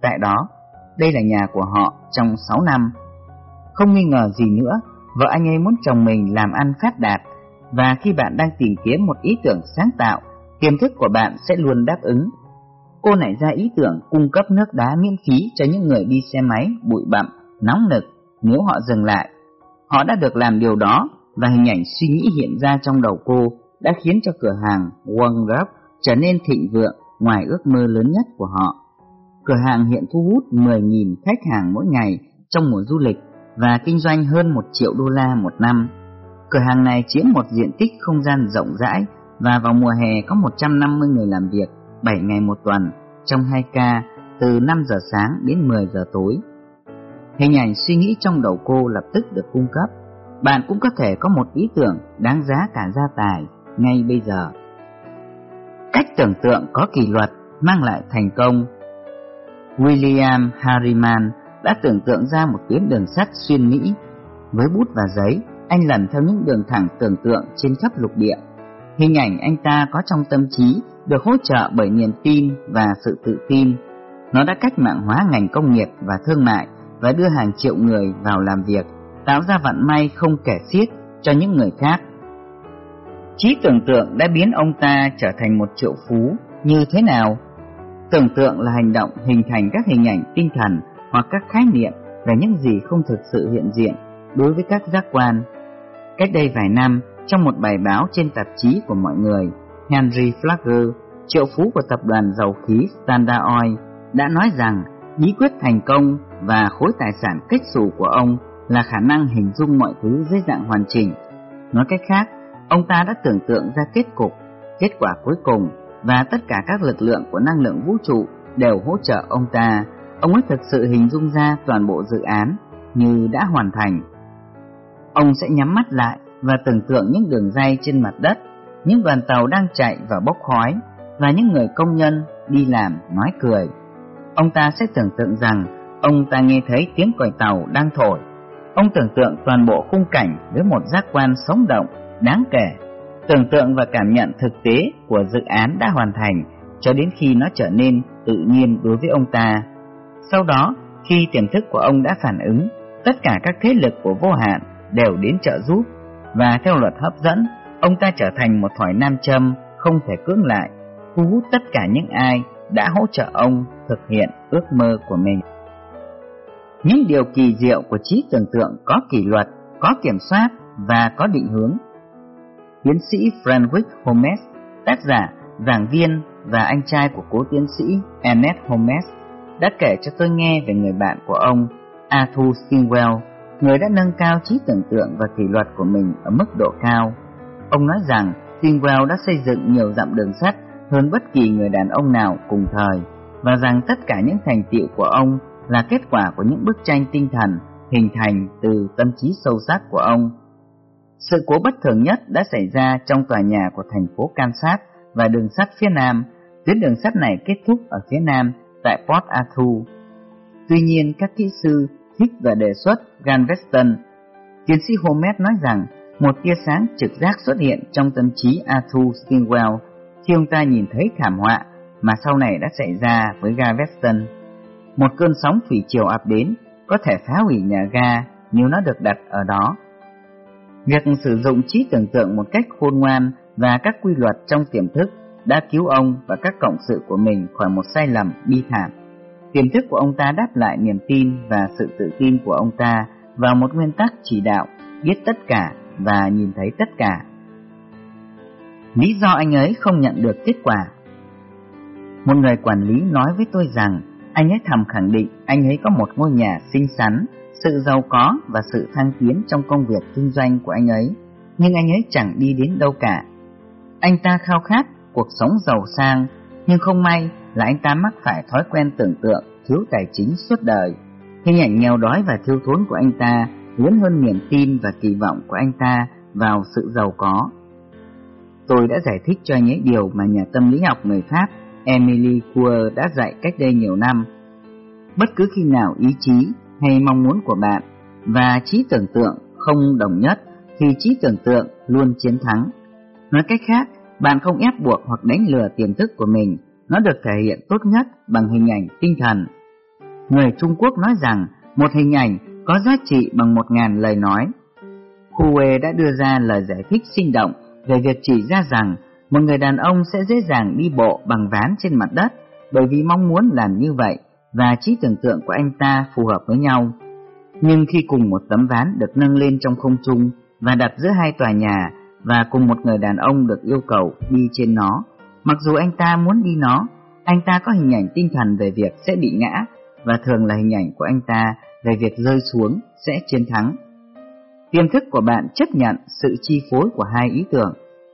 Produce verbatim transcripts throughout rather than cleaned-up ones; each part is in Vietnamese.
tại đó. Đây là nhà của họ trong sáu năm. Không nghi ngờ gì nữa, vợ anh ấy muốn chồng mình làm ăn phát đạt, và khi bạn đang tìm kiếm một ý tưởng sáng tạo, tiềm thức của bạn sẽ luôn đáp ứng. Cô nảy ra ý tưởng cung cấp nước đá miễn phí cho những người đi xe máy bụi bặm, nóng nực nếu họ dừng lại. Họ đã được làm điều đó, và hình ảnh suy nghĩ hiện ra trong đầu cô đã khiến cho cửa hàng Wondrop trở nên thịnh vượng ngoài ước mơ lớn nhất của họ. Cửa hàng hiện thu hút mười nghìn khách hàng mỗi ngày trong mùa du lịch và kinh doanh hơn một triệu đô la một năm. Cửa hàng này chiếm một diện tích không gian rộng rãi, và vào mùa hè có một trăm năm mươi người làm việc bảy ngày một tuần trong hai ca từ năm giờ sáng đến mười giờ tối. Hình ảnh suy nghĩ trong đầu cô lập tức được cung cấp. Bạn cũng có thể có một ý tưởng đáng giá cả gia tài ngay bây giờ. Cách tưởng tượng có kỷ luật mang lại thành công. William Harriman đã tưởng tượng ra một tuyến đường sắt xuyên Mỹ. Với bút và giấy, anh lần theo những đường thẳng tưởng tượng trên khắp lục địa. Hình ảnh anh ta có trong tâm trí được hỗ trợ bởi niềm tin và sự tự tin. Nó đã cách mạng hóa ngành công nghiệp và thương mại và đưa hàng triệu người vào làm việc, tạo ra vận may không kể xiết cho những người khác. Trí tưởng tượng đã biến ông ta trở thành một triệu phú như thế nào? Tưởng tượng là hành động hình thành các hình ảnh tinh thần hoặc các khái niệm về những gì không thực sự hiện diện đối với các giác quan. Cách đây vài năm, trong một bài báo trên tạp chí của mọi người, Henry Flagler, triệu phú của tập đoàn dầu khí Standard Oil, đã nói rằng bí quyết thành công và khối tài sản kết xù của ông là khả năng hình dung mọi thứ dưới dạng hoàn chỉnh. Nói cách khác, ông ta đã tưởng tượng ra kết cục, kết quả cuối cùng, và tất cả các lực lượng của năng lượng vũ trụ đều hỗ trợ ông ta. Ông ấy thực sự hình dung ra toàn bộ dự án như đã hoàn thành. Ông sẽ nhắm mắt lại và tưởng tượng những đường ray trên mặt đất, những đoàn tàu đang chạy và bốc khói, và những người công nhân đi làm nói cười. Ông ta sẽ tưởng tượng rằng ông ta nghe thấy tiếng còi tàu đang thổi. Ông tưởng tượng toàn bộ khung cảnh với một giác quan sống động, đáng kể. Tưởng tượng và cảm nhận thực tế của dự án đã hoàn thành cho đến khi nó trở nên tự nhiên đối với ông ta. Sau đó, khi tiềm thức của ông đã phản ứng, tất cả các thế lực của vô hạn đều đến trợ giúp, và theo luật hấp dẫn, ông ta trở thành một thỏi nam châm không thể cưỡng lại, thu hút tất cả những ai đã hỗ trợ ông thực hiện ước mơ của mình. Những điều kỳ diệu của trí tưởng tượng có kỷ luật, có kiểm soát và có định hướng. Tiến sĩ Francis Holmes, tác giả, giảng viên và anh trai của cố tiến sĩ Ernest Holmes, đã kể cho tôi nghe về người bạn của ông, Arthur Stilwell, người đã nâng cao trí tưởng tượng và kỷ luật của mình ở mức độ cao. Ông nói rằng Stilwell đã xây dựng nhiều dặm đường sắt hơn bất kỳ người đàn ông nào cùng thời, và rằng tất cả những thành tựu của ông là kết quả của những bức tranh tinh thần hình thành từ tâm trí sâu sắc của ông. Sự cố bất thường nhất đã xảy ra trong tòa nhà của thành phố Kansas và đường sắt phía Nam. Tuyến đường sắt này kết thúc ở phía Nam tại Port Arthur. Tuy nhiên, các kỹ sư thích và đề xuất Galveston. Tiến sĩ Holmes nói rằng một tia sáng trực giác xuất hiện trong tâm trí Arthur Stilwell khi ông ta nhìn thấy thảm họa mà sau này đã xảy ra với Galveston. Một cơn sóng thủy triều ập đến có thể phá hủy nhà ga nếu nó được đặt ở đó. Việc sử dụng trí tưởng tượng một cách khôn ngoan và các quy luật trong tiềm thức đã cứu ông và các cộng sự của mình khỏi một sai lầm bi thảm. Tiềm thức của ông ta đáp lại niềm tin và sự tự tin của ông ta vào một nguyên tắc chỉ đạo, biết tất cả và nhìn thấy tất cả. Lý do anh ấy không nhận được kết quả. Một người quản lý nói với tôi rằng anh ấy thầm khẳng định anh ấy có một ngôi nhà xinh xắn, sự giàu có và sự thăng tiến trong công việc kinh doanh của anh ấy, nhưng anh ấy chẳng đi đến đâu cả. Anh ta khao khát cuộc sống giàu sang, nhưng không may là anh ta mắc phải thói quen tưởng tượng thiếu tài chính suốt đời. Hình ảnh nghèo đói và thiếu thốn của anh ta lớn hơn niềm tin và kỳ vọng của anh ta vào sự giàu có. Tôi đã giải thích cho anh ấy điều mà nhà tâm lý học người Pháp Emile Coué đã dạy cách đây nhiều năm. Bất cứ khi nào ý chí hay mong muốn của bạn và trí tưởng tượng không đồng nhất thì trí tưởng tượng luôn chiến thắng. Nói cách khác, bạn không ép buộc hoặc đánh lừa tiềm thức của mình, nó được thể hiện tốt nhất bằng hình ảnh tinh thần. Người Trung Quốc nói rằng một hình ảnh có giá trị bằng một ngàn lời nói. Hue đã đưa ra lời giải thích sinh động về việc chỉ ra rằng một người đàn ông sẽ dễ dàng đi bộ bằng ván trên mặt đất bởi vì mong muốn làm như vậy và trí tưởng tượng của anh ta phù hợp với nhau. Nhưng khi cùng một tấm ván được nâng lên trong không trung và đặt giữa hai tòa nhà và cùng một người đàn ông được yêu cầu đi trên nó, mặc dù anh ta muốn đi nó, anh ta có hình ảnh tinh thần về việc sẽ bị ngã và thường là hình ảnh của anh ta về việc rơi xuống sẽ chiến thắng. Tiềm thức của bạn chấp nhận sự chi phối của hai ý tưởng.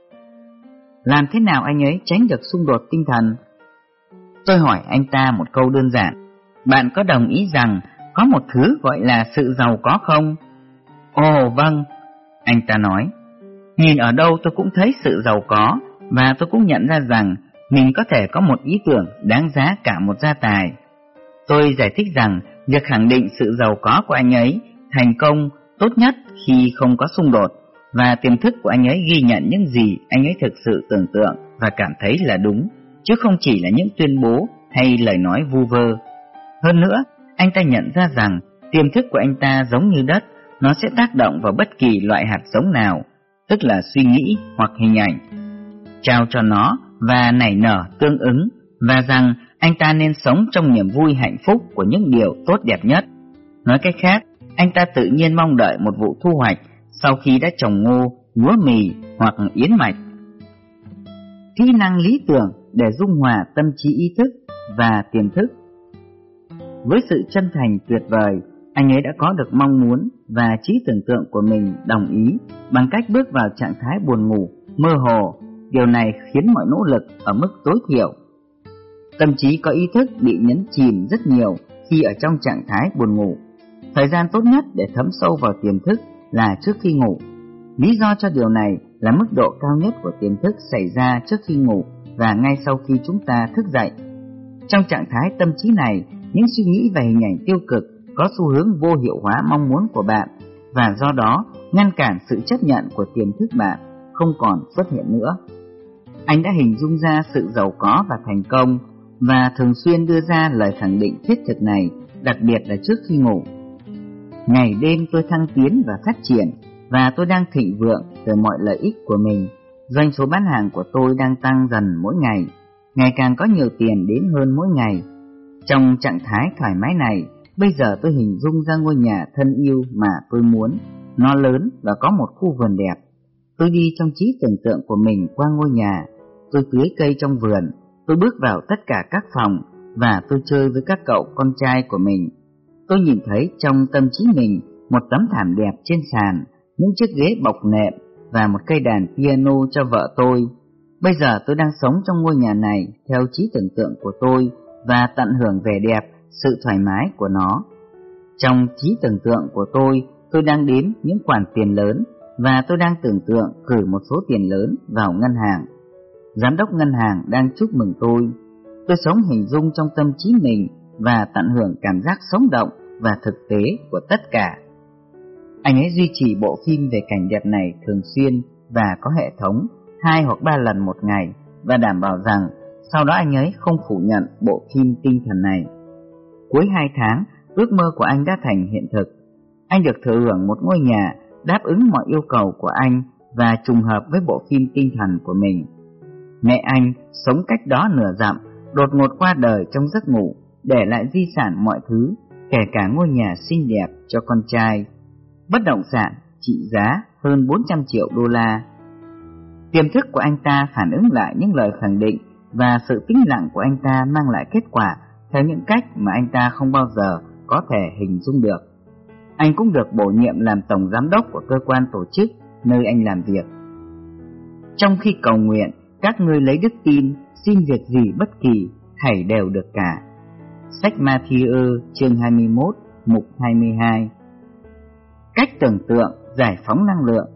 Làm thế nào anh ấy tránh được xung đột tinh thần? Tôi hỏi anh ta một câu đơn giản. Bạn có đồng ý rằng có một thứ gọi là sự giàu có không? Ồ vâng, anh ta nói. Nhìn ở đâu tôi cũng thấy sự giàu có, và tôi cũng nhận ra rằng mình có thể có một ý tưởng đáng giá cả một gia tài. Tôi giải thích rằng việc khẳng định sự giàu có của anh ấy thành công tốt nhất khi không có xung đột, và tiềm thức của anh ấy ghi nhận những gì anh ấy thực sự tưởng tượng và cảm thấy là đúng, chứ không chỉ là những tuyên bố hay lời nói vu vơ. Hơn nữa, anh ta nhận ra rằng tiềm thức của anh ta giống như đất, nó sẽ tác động vào bất kỳ loại hạt giống nào, tức là suy nghĩ hoặc hình ảnh, trao cho nó và nảy nở tương ứng, và rằng anh ta nên sống trong niềm vui hạnh phúc của những điều tốt đẹp nhất. Nói cách khác, anh ta tự nhiên mong đợi một vụ thu hoạch sau khi đã trồng ngô, lúa mì hoặc yến mạch. Kỹ năng lý tưởng để dung hòa tâm trí ý thức và tiềm thức. Với sự chân thành tuyệt vời, anh ấy đã có được mong muốn và trí tưởng tượng của mình đồng ý bằng cách bước vào trạng thái buồn ngủ, mơ hồ. Điều này khiến mọi nỗ lực ở mức tối thiểu. Tâm trí có ý thức bị nhấn chìm rất nhiều khi ở trong trạng thái buồn ngủ. Thời gian tốt nhất để thấm sâu vào tiềm thức là trước khi ngủ. Lý do cho điều này là mức độ cao nhất của tiềm thức xảy ra trước khi ngủ và ngay sau khi chúng ta thức dậy. Trong trạng thái tâm trí này, những suy nghĩ và hình ảnh tiêu cực có xu hướng vô hiệu hóa mong muốn của bạn, và do đó ngăn cản sự chấp nhận của tiềm thức bạn không còn xuất hiện nữa. Anh đã hình dung ra sự giàu có và thành công, và thường xuyên đưa ra lời khẳng định thiết thực này, đặc biệt là trước khi ngủ. Ngày đêm tôi thăng tiến và phát triển, và tôi đang thịnh vượng từ mọi lợi ích của mình. Doanh số bán hàng của tôi đang tăng dần mỗi ngày, ngày càng có nhiều tiền đến hơn mỗi ngày. Trong trạng thái thoải mái này, bây giờ tôi hình dung ra ngôi nhà thân yêu mà tôi muốn. Nó lớn và có một khu vườn đẹp. Tôi đi trong trí tưởng tượng của mình qua ngôi nhà. Tôi tưới cây trong vườn. Tôi bước vào tất cả các phòng và tôi chơi với các cậu con trai của mình. Tôi nhìn thấy trong tâm trí mình một tấm thảm đẹp trên sàn, những chiếc ghế bọc nệm và một cây đàn piano cho vợ tôi. Bây giờ tôi đang sống trong ngôi nhà này theo trí tưởng tượng của tôi và tận hưởng vẻ đẹp, sự thoải mái của nó. Trong trí tưởng tượng của tôi, tôi đang đếm những khoản tiền lớn và tôi đang tưởng tượng cử một số tiền lớn vào ngân hàng. Giám đốc ngân hàng đang chúc mừng tôi. Tôi sống hình dung trong tâm trí mình và tận hưởng cảm giác sống động và thực tế của tất cả. Anh ấy duy trì bộ phim về cảnh đẹp này thường xuyên và có hệ thống hai hoặc ba lần một ngày, và đảm bảo rằng sau đó anh ấy không phủ nhận bộ phim tinh thần này. Cuối hai tháng, ước mơ của anh đã thành hiện thực. Anh được thừa hưởng một ngôi nhà đáp ứng mọi yêu cầu của anh và trùng hợp với bộ phim tinh thần của mình. Mẹ anh sống cách đó nửa dặm, đột ngột qua đời trong giấc ngủ, để lại di sản mọi thứ, kể cả ngôi nhà xinh đẹp cho con trai. Bất động sản trị giá hơn bốn trăm triệu đô la. Tiềm thức của anh ta phản ứng lại những lời khẳng định, và sự tĩnh lặng của anh ta mang lại kết quả theo những cách mà anh ta không bao giờ có thể hình dung được. Anh cũng được bổ nhiệm làm tổng giám đốc của cơ quan tổ chức nơi anh làm việc. Trong khi cầu nguyện, các ngươi lấy đức tin, xin việc gì bất kỳ, thảy đều được cả. Sách Ma-thi-ơ chương hai mươi mốt, mục hai mươi hai. Cách tưởng tượng giải phóng năng lượng.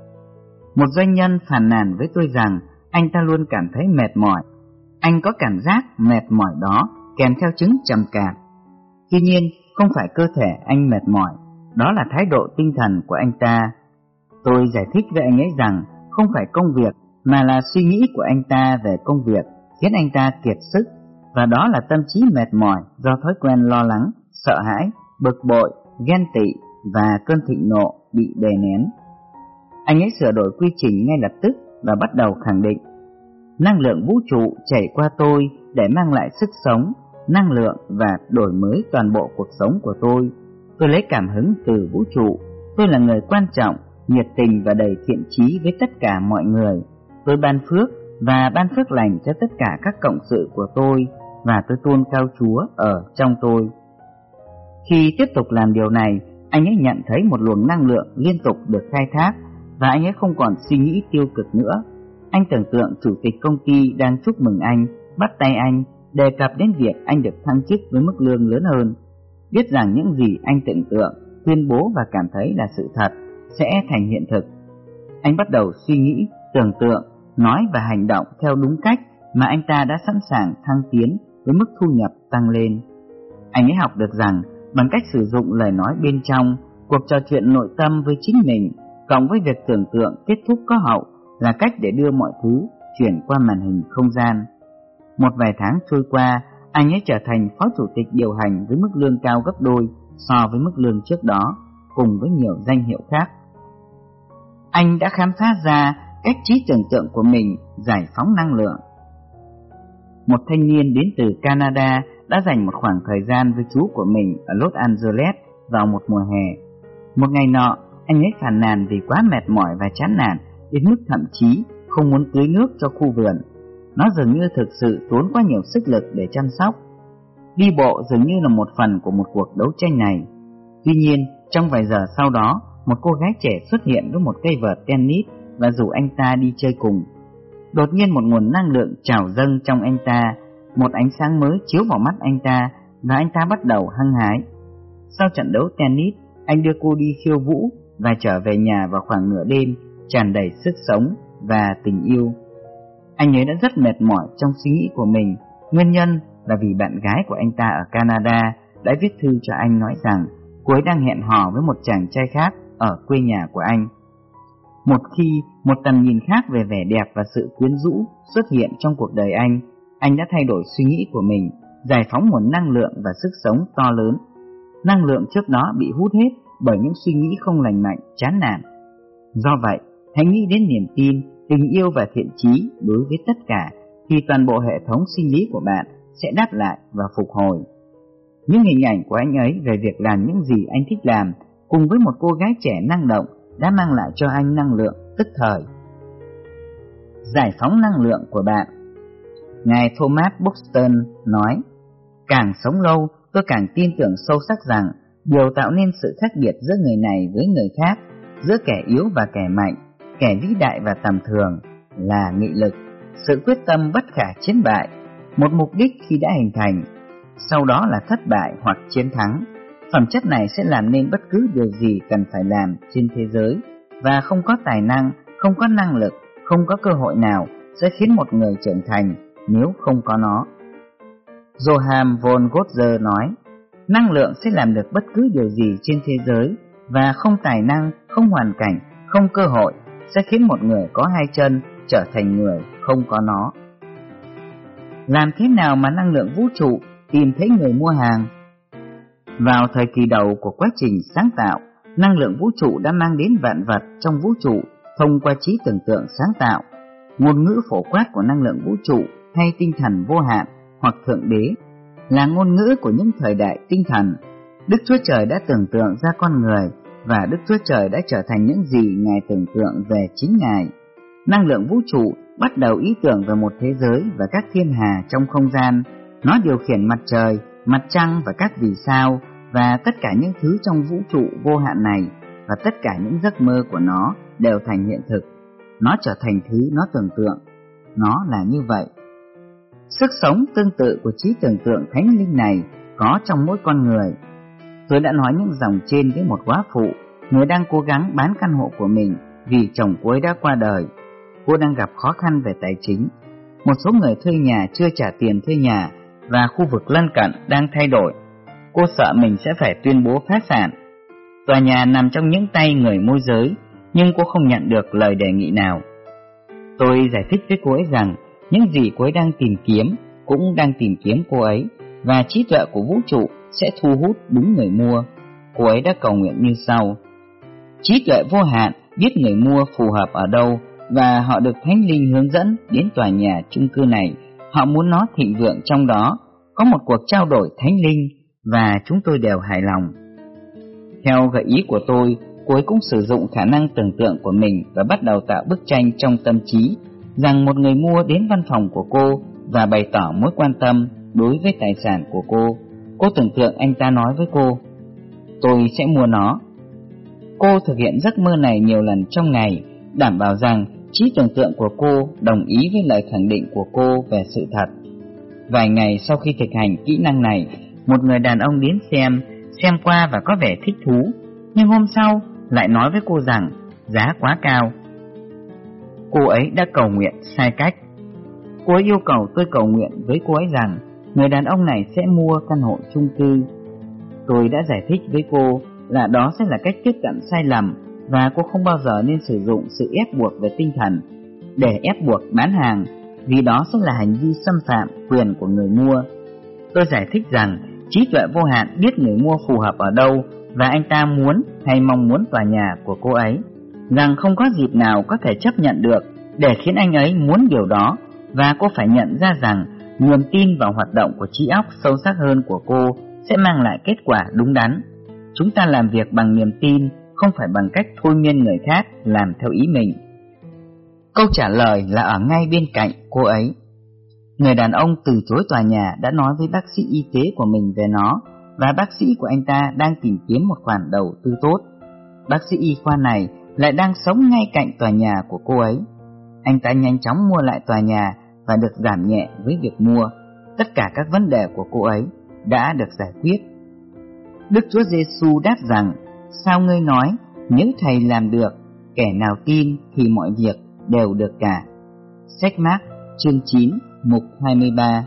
Một doanh nhân phàn nàn với tôi rằng anh ta luôn cảm thấy mệt mỏi. Anh có cảm giác mệt mỏi đó kèm theo chứng trầm cảm. Tuy nhiên, không phải cơ thể anh mệt mỏi, đó là thái độ tinh thần của anh ta. Tôi giải thích với anh ấy rằng không phải công việc, mà là suy nghĩ của anh ta về công việc khiến anh ta kiệt sức, và đó là tâm trí mệt mỏi do thói quen lo lắng, sợ hãi, bực bội, ghen tị và cơn thịnh nộ bị đè nén. Anh ấy sửa đổi quy trình ngay lập tức và bắt đầu khẳng định: năng lượng vũ trụ chảy qua tôi để mang lại sức sống, năng lượng và đổi mới toàn bộ cuộc sống của tôi. Tôi lấy cảm hứng từ vũ trụ. Tôi là người quan trọng, nhiệt tình và đầy thiện chí với tất cả mọi người. Tôi ban phước và ban phước lành cho tất cả các cộng sự của tôi, và tôi tôn cao Chúa ở trong tôi. Khi tiếp tục làm điều này, anh ấy nhận thấy một luồng năng lượng liên tục được khai thác, và anh ấy không còn suy nghĩ tiêu cực nữa. Anh tưởng tượng chủ tịch công ty đang chúc mừng anh, bắt tay anh, đề cập đến việc anh được thăng chức với mức lương lớn hơn. Biết rằng những gì anh tưởng tượng, tuyên bố và cảm thấy là sự thật sẽ thành hiện thực. Anh bắt đầu suy nghĩ, tưởng tượng, nói và hành động theo đúng cách mà anh ta đã sẵn sàng thăng tiến với mức thu nhập tăng lên. Anh ấy học được rằng bằng cách sử dụng lời nói bên trong, cuộc trò chuyện nội tâm với chính mình, cộng với việc tưởng tượng kết thúc có hậu, là cách để đưa mọi thứ chuyển qua màn hình không gian. Một vài tháng trôi qua, anh ấy trở thành phó chủ tịch điều hành với mức lương cao gấp đôi so với mức lương trước đó, cùng với nhiều danh hiệu khác. Anh đã khám phá ra cách trí tưởng tượng của mình giải phóng năng lượng. Một thanh niên đến từ Canada đã dành một khoảng thời gian với chú của mình ở Los Angeles vào một mùa hè. Một ngày nọ, anh ấy phàn nàn vì quá mệt mỏi và chán nản đến mức thậm chí không muốn tưới nước cho khu vườn. Nó dường như thực sự tốn quá nhiều sức lực để chăm sóc. Đi bộ dường như là một phần của một cuộc đấu tranh này. Tuy nhiên, trong vài giờ sau đó, một cô gái trẻ xuất hiện với một cây vợt tennis và rủ anh ta đi chơi cùng. Đột nhiên một nguồn năng lượng trào dâng trong anh ta, một ánh sáng mới chiếu vào mắt anh ta và anh ta bắt đầu hăng hái. Sau trận đấu tennis, anh đưa cô đi khiêu vũ và trở về nhà vào khoảng nửa đêm, tràn đầy sức sống và tình yêu. Anh ấy đã rất mệt mỏi trong suy nghĩ của mình. Nguyên nhân là vì bạn gái của anh ta ở Canada đã viết thư cho anh nói rằng cô ấy đang hẹn hò với một chàng trai khác ở quê nhà của anh. Một khi một tầm nhìn khác về vẻ đẹp và sự quyến rũ xuất hiện trong cuộc đời anh, anh đã thay đổi suy nghĩ của mình, giải phóng nguồn năng lượng và sức sống to lớn. Năng lượng trước đó bị hút hết bởi những suy nghĩ không lành mạnh, chán nản. Do vậy, hãy nghĩ đến niềm tin, tình yêu và thiện chí đối với tất cả, thì toàn bộ hệ thống sinh lý của bạn sẽ đáp lại và phục hồi. Những hình ảnh của anh ấy về việc làm những gì anh thích làm, cùng với một cô gái trẻ năng động, đã mang lại cho anh năng lượng tức thời. Giải phóng năng lượng của bạn. Ngài Thomas Buxton nói: càng sống lâu, tôi càng tin tưởng sâu sắc rằng điều tạo nên sự khác biệt giữa người này với người khác, giữa kẻ yếu và kẻ mạnh, kẻ vĩ đại và tầm thường, là nghị lực, sự quyết tâm bất khả chiến bại, một mục đích khi đã hình thành, sau đó là thất bại hoặc chiến thắng. Phẩm chất này sẽ làm nên bất cứ điều gì cần phải làm trên thế giới, và không có tài năng, không có năng lực, không có cơ hội nào sẽ khiến một người trưởng thành nếu không có nó. Johann von Goethe nói: năng lượng sẽ làm được bất cứ điều gì trên thế giới, và không tài năng, không hoàn cảnh, không cơ hội sẽ khiến một người có hai chân trở thành người không có nó. Làm thế nào mà năng lượng vũ trụ tìm thấy người mua hàng? Vào thời kỳ đầu của quá trình sáng tạo, năng lượng vũ trụ đã mang đến vạn vật trong vũ trụ thông qua trí tưởng tượng sáng tạo. Ngôn ngữ phổ quát của năng lượng vũ trụ hay tinh thần vô hạn hoặc thượng đế là ngôn ngữ của những thời đại tinh thần. Đức Chúa Trời đã tưởng tượng ra con người, và Đức Chúa Trời đã trở thành những gì Ngài tưởng tượng về chính Ngài. Năng lượng vũ trụ bắt đầu ý tưởng về một thế giới và các thiên hà trong không gian. Nó điều khiển mặt trời, mặt trăng và các vì sao, và tất cả những thứ trong vũ trụ vô hạn này, và tất cả những giấc mơ của nó đều thành hiện thực. Nó trở thành thứ nó tưởng tượng. Nó là như vậy. Sức sống tương tự của trí tưởng tượng thánh linh này có trong mỗi con người. Tôi đã nói những dòng trên với một góa phụ, người đang cố gắng bán căn hộ của mình vì chồng cô ấy đã qua đời. Cô đang gặp khó khăn về tài chính. Một số người thuê nhà chưa trả tiền thuê nhà, và khu vực lân cận đang thay đổi. Cô sợ mình sẽ phải tuyên bố phá sản. Tòa nhà nằm trong những tay người môi giới, nhưng cô không nhận được lời đề nghị nào. Tôi giải thích với cô ấy rằng những gì cô ấy đang tìm kiếm cũng đang tìm kiếm cô ấy, và trí tuệ của vũ trụ sẽ thu hút đúng người mua. Cô ấy đã cầu nguyện như sau: trí tuệ vô hạn biết người mua phù hợp ở đâu, và họ được Thánh Linh hướng dẫn đến tòa nhà chung cư này. Họ muốn nó thịnh vượng trong đó. Có một cuộc trao đổi Thánh Linh và chúng tôi đều hài lòng. Theo gợi ý của tôi, cô ấy cũng sử dụng khả năng tưởng tượng của mình và bắt đầu tạo bức tranh trong tâm trí rằng một người mua đến văn phòng của cô và bày tỏ mối quan tâm đối với tài sản của cô. Cô tưởng tượng anh ta nói với cô: tôi sẽ mua nó. Cô thực hiện giấc mơ này nhiều lần trong ngày, đảm bảo rằng trí tưởng tượng của cô đồng ý với lời khẳng định của cô về sự thật. Vài ngày sau khi thực hành kỹ năng này, một người đàn ông đến xem, xem qua và có vẻ thích thú, nhưng hôm sau lại nói với cô rằng giá quá cao. Cô ấy đã cầu nguyện sai cách. Cô ấy yêu cầu tôi cầu nguyện với cô ấy rằng người đàn ông này sẽ mua căn hộ chung cư. Tôi đã giải thích với cô là đó sẽ là cách tiếp cận sai lầm và cô không bao giờ nên sử dụng sự ép buộc về tinh thần để ép buộc bán hàng, vì đó sẽ là hành vi xâm phạm quyền của người mua. Tôi giải thích rằng trí tuệ vô hạn biết người mua phù hợp ở đâu và anh ta muốn hay mong muốn tòa nhà của cô ấy, rằng không có dịp nào có thể chấp nhận được để khiến anh ấy muốn điều đó, và cô phải nhận ra rằng niềm tin vào hoạt động của trí óc sâu sắc hơn của cô sẽ mang lại kết quả đúng đắn. Chúng ta làm việc bằng niềm tin, không phải bằng cách thôi miên người khác làm theo ý mình. Câu trả lời là ở ngay bên cạnh cô ấy. Người đàn ông từ chối tòa nhà đã nói với bác sĩ y tế của mình về nó, và bác sĩ của anh ta đang tìm kiếm một khoản đầu tư tốt. Bác sĩ y khoa này lại đang sống ngay cạnh tòa nhà của cô ấy. Anh ta nhanh chóng mua lại tòa nhà và được giảm nhẹ với việc mua. Tất cả các vấn đề của cô ấy đã được giải quyết. Đức Chúa Giêsu đáp rằng: sao ngươi nói, nếu thầy làm được, kẻ nào tin thì mọi việc đều được cả. Sách Mác chương chín mục hai mươi ba.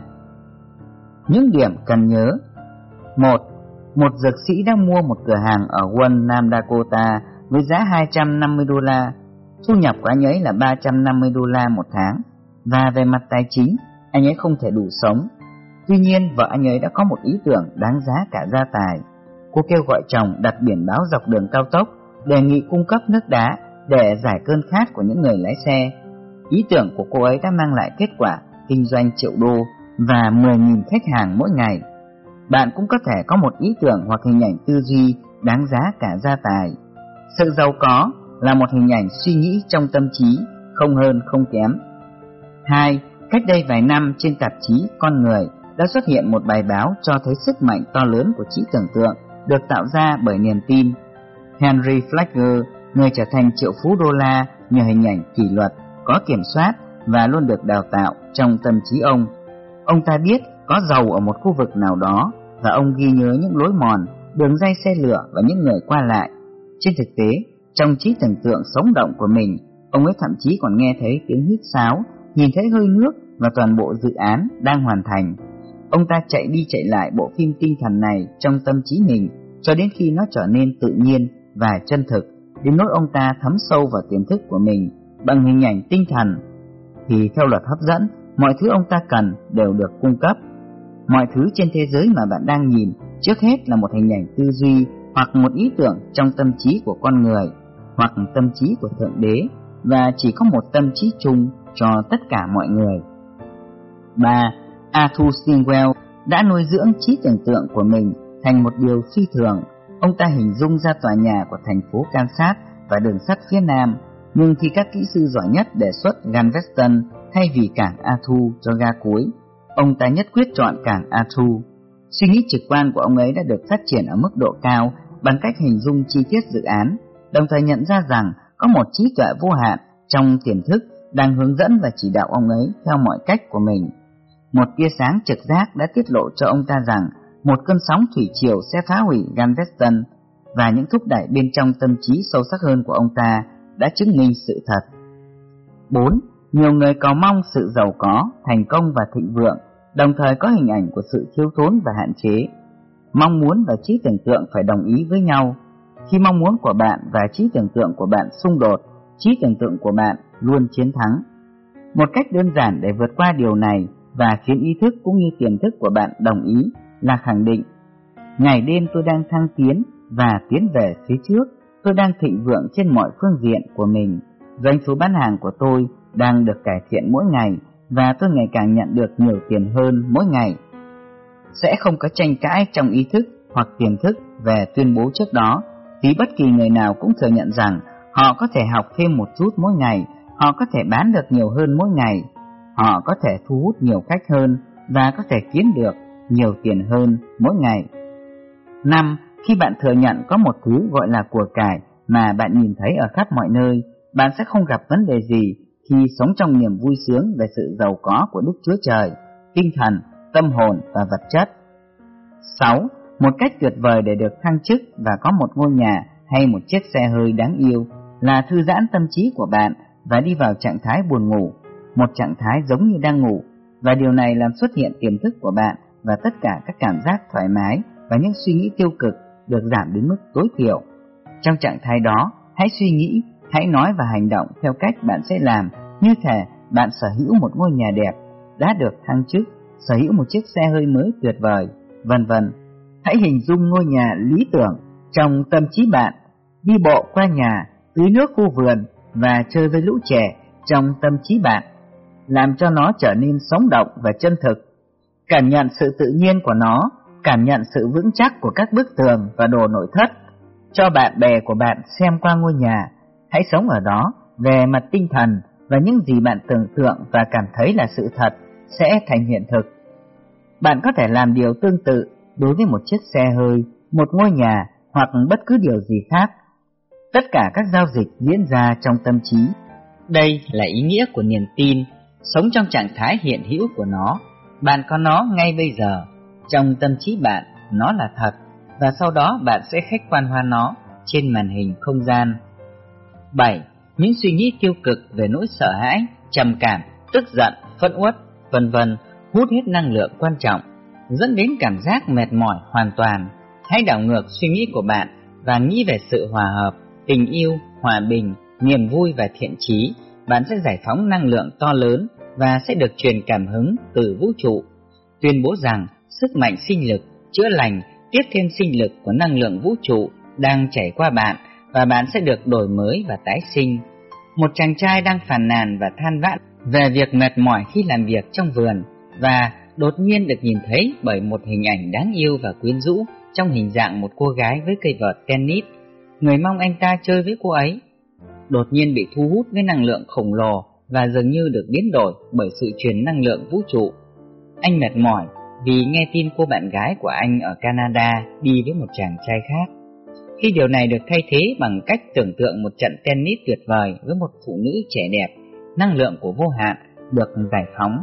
Những điểm cần nhớ. Một. Một dược sĩ đang mua một cửa hàng ở Wall, Nam Dakota với giá hai trăm năm mươi đô la. Thu nhập của anh ấy là ba trăm năm mươi đô la một tháng, và về mặt tài chính, anh ấy không thể đủ sống. Tuy nhiên, vợ anh ấy đã có một ý tưởng đáng giá cả gia tài. Cô kêu gọi chồng đặt biển báo dọc đường cao tốc, đề nghị cung cấp nước đá để giải cơn khát của những người lái xe. Ý tưởng của cô ấy đã mang lại kết quả kinh doanh triệu đô và mười nghìn khách hàng mỗi ngày. Bạn cũng có thể có một ý tưởng hoặc hình ảnh tư duy đáng giá cả gia tài. Sự giàu có là một hình ảnh suy nghĩ trong tâm trí, không hơn không kém. Hai. Cách đây vài năm trên tạp chí Con Người đã xuất hiện một bài báo cho thấy sức mạnh to lớn của trí tưởng tượng được tạo ra bởi niềm tin. Henry Flagler, người trở thành triệu phú đô la nhờ hình ảnh kỷ luật, có kiểm soát và luôn được đào tạo trong tâm trí ông. Ông ta biết có dầu ở một khu vực nào đó và ông ghi nhớ những lối mòn, đường ray xe lửa và những người qua lại. Trên thực tế, trong trí tưởng tượng sống động của mình, ông ấy thậm chí còn nghe thấy tiếng huýt sáo, nhìn thấy hơi nước và toàn bộ dự án đang hoàn thành. Ông ta chạy đi chạy lại bộ phim tinh thần này trong tâm trí mình cho đến khi nó trở nên tự nhiên và chân thực, đến nỗi ông ta thấm sâu vào tiềm thức của mình bằng hình ảnh tinh thần. Thì theo luật hấp dẫn, mọi thứ ông ta cần đều được cung cấp. Mọi thứ trên thế giới mà bạn đang nhìn trước hết là một hình ảnh tư duy hoặc một ý tưởng trong tâm trí của con người hoặc tâm trí của Thượng Đế, và chỉ có một tâm trí chung cho tất cả mọi người. Ba. Arthur Stingwell đã nuôi dưỡng trí tưởng tượng của mình thành một điều phi thường. Ông ta hình dung ra tòa nhà của thành phố Kansas và đường sắt phía Nam, nhưng khi các kỹ sư giỏi nhất đề xuất Galveston thay vì cảng Arthur cho ga cuối, ông ta nhất quyết chọn cảng Arthur. Suy nghĩ trực quan của ông ấy đã được phát triển ở mức độ cao bằng cách hình dung chi tiết dự án, đồng thời nhận ra rằng có một trí tuệ vô hạn trong tiềm thức đang hướng dẫn và chỉ đạo ông ấy theo mọi cách của mình. Một tia sáng trực giác đã tiết lộ cho ông ta rằng một cơn sóng thủy triều sẽ phá hủy Galveston, và những thúc đẩy bên trong tâm trí sâu sắc hơn của ông ta đã chứng minh sự thật. Bốn. Nhiều người cầu mong sự giàu có, thành công và thịnh vượng, đồng thời có hình ảnh của sự thiếu thốn và hạn chế. Mong muốn và trí tưởng tượng phải đồng ý với nhau. Khi mong muốn của bạn và trí tưởng tượng của bạn xung đột, trí tưởng tượng của bạn luôn chiến thắng. Một cách đơn giản để vượt qua điều này và khiến ý thức cũng như tiềm thức của bạn đồng ý là khẳng định ngày đêm tôi đang thăng tiến và tiến về phía trước. Tôi đang thịnh vượng trên mọi phương diện của mình. Doanh số bán hàng của tôi đang được cải thiện mỗi ngày và tôi ngày càng nhận được nhiều tiền hơn mỗi ngày. Sẽ không có tranh cãi trong ý thức hoặc tiềm thức về tuyên bố trước đó, vì bất kỳ người nào cũng thừa nhận rằng họ có thể học thêm một chút mỗi ngày, họ có thể bán được nhiều hơn mỗi ngày, họ có thể thu hút nhiều khách hơn và có thể kiếm được nhiều tiền hơn mỗi ngày. Năm, khi bạn thừa nhận có một thứ gọi là của cải mà bạn nhìn thấy ở khắp mọi nơi, bạn sẽ không gặp vấn đề gì khi sống trong niềm vui sướng về sự giàu có của Đức Chúa Trời, tinh thần, tâm hồn và vật chất. Sáu, một cách tuyệt vời để được thăng chức và có một ngôi nhà hay một chiếc xe hơi đáng yêu là thư giãn tâm trí của bạn và đi vào trạng thái buồn ngủ, một trạng thái giống như đang ngủ, và điều này làm xuất hiện tiềm thức của bạn và tất cả các cảm giác thoải mái và những suy nghĩ tiêu cực được giảm đến mức tối thiểu. Trong trạng thái đó, hãy suy nghĩ, hãy nói và hành động theo cách bạn sẽ làm, như thể bạn sở hữu một ngôi nhà đẹp, đã được thăng chức, sở hữu một chiếc xe hơi mới tuyệt vời, vân vân. Hãy hình dung ngôi nhà lý tưởng trong tâm trí bạn, đi bộ qua nhà, tưới nước khu vườn và chơi với lũ trẻ trong tâm trí bạn, làm cho nó trở nên sống động và chân thực. Cảm nhận sự tự nhiên của nó, cảm nhận sự vững chắc của các bức tường và đồ nội thất. Cho bạn bè của bạn xem qua ngôi nhà, hãy sống ở đó về mặt tinh thần, và những gì bạn tưởng tượng và cảm thấy là sự thật sẽ thành hiện thực. Bạn có thể làm điều tương tự đối với một chiếc xe hơi, một ngôi nhà hoặc bất cứ điều gì khác. Tất cả các giao dịch diễn ra trong tâm trí. Đây là ý nghĩa của niềm tin, sống trong trạng thái hiện hữu của nó. Bạn có nó ngay bây giờ, trong tâm trí bạn, nó là thật, và sau đó bạn sẽ khách quan hóa nó trên màn hình không gian. Bảy. Những suy nghĩ tiêu cực về nỗi sợ hãi, trầm cảm, tức giận, phẫn uất, vân vân hút hết năng lượng quan trọng, dẫn đến cảm giác mệt mỏi hoàn toàn. Hãy đảo ngược suy nghĩ của bạn và nghĩ về sự hòa hợp, tình yêu, hòa bình, niềm vui và thiện chí. Bạn sẽ giải phóng năng lượng to lớn và sẽ được truyền cảm hứng từ vũ trụ. Tuyên bố rằng sức mạnh sinh lực, chữa lành, tiếp thêm sinh lực của năng lượng vũ trụ đang chảy qua bạn, và bạn sẽ được đổi mới và tái sinh. Một chàng trai đang phàn nàn và than vãn về việc mệt mỏi khi làm việc trong vườn, và đột nhiên được nhìn thấy bởi một hình ảnh đáng yêu và quyến rũ trong hình dạng một cô gái với cây vợt tennis. Người mong anh ta chơi với cô ấy. Đột nhiên bị thu hút với năng lượng khổng lồ và dường như được biến đổi bởi sự truyền năng lượng vũ trụ. Anh mệt mỏi vì nghe tin cô bạn gái của anh ở Canada đi với một chàng trai khác. Khi điều này được thay thế bằng cách tưởng tượng một trận tennis tuyệt vời với một phụ nữ trẻ đẹp, năng lượng của vô hạn được giải phóng.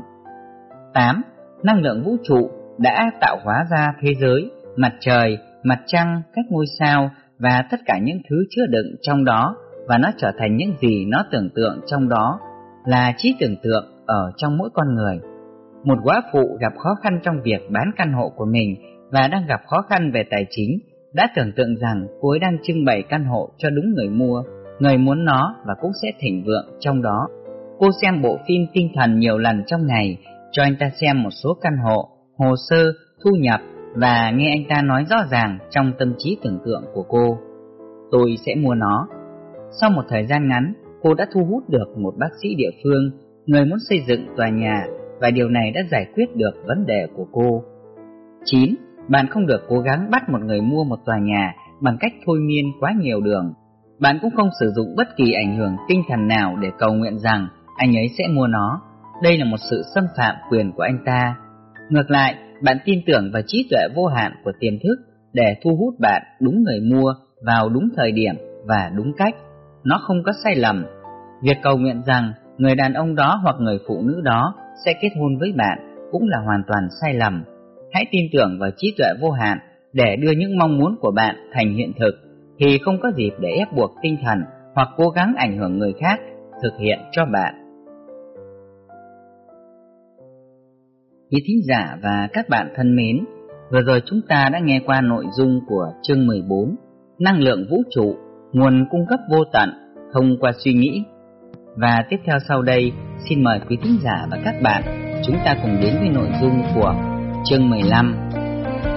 Tám. Năng lượng vũ trụ đã tạo hóa ra thế giới, mặt trời, mặt trăng, các ngôi sao và tất cả những thứ chứa đựng trong đó, và nó trở thành những gì nó tưởng tượng trong đó, là trí tưởng tượng ở trong mỗi con người. Một góa phụ gặp khó khăn trong việc bán căn hộ của mình và đang gặp khó khăn về tài chính, đã tưởng tượng rằng cô ấy đang trưng bày căn hộ cho đúng người mua, người muốn nó và cũng sẽ thịnh vượng trong đó. Cô xem bộ phim tinh thần nhiều lần trong ngày, cho anh ta xem một số căn hộ, hồ sơ, thu nhập và nghe anh ta nói rõ ràng trong tâm trí tưởng tượng của cô: tôi sẽ mua nó. Sau một thời gian ngắn, cô đã thu hút được một bác sĩ địa phương, người muốn xây dựng tòa nhà, và điều này đã giải quyết được vấn đề của cô. Chín. Bạn không được cố gắng bắt một người mua một tòa nhà bằng cách thôi miên quá nhiều đường. Bạn cũng không sử dụng bất kỳ ảnh hưởng tinh thần nào để cầu nguyện rằng anh ấy sẽ mua nó. Đây là một sự xâm phạm quyền của anh ta. Ngược lại, bạn tin tưởng vào trí tuệ vô hạn của tiềm thức để thu hút bạn đúng người mua vào đúng thời điểm và đúng cách. Nó không có sai lầm. Việc cầu nguyện rằng người đàn ông đó hoặc người phụ nữ đó sẽ kết hôn với bạn cũng là hoàn toàn sai lầm. Hãy tin tưởng vào trí tuệ vô hạn để đưa những mong muốn của bạn thành hiện thực, thì không có dịp để ép buộc tinh thần hoặc cố gắng ảnh hưởng người khác thực hiện cho bạn. Quý thính giả và các bạn thân mến, vừa rồi chúng ta đã nghe qua nội dung của chương mười bốn, năng lượng vũ trụ, nguồn cung cấp vô tận thông qua suy nghĩ. Và tiếp theo sau đây, xin mời quý thính giả và các bạn chúng ta cùng đến với nội dung của chương mười lăm,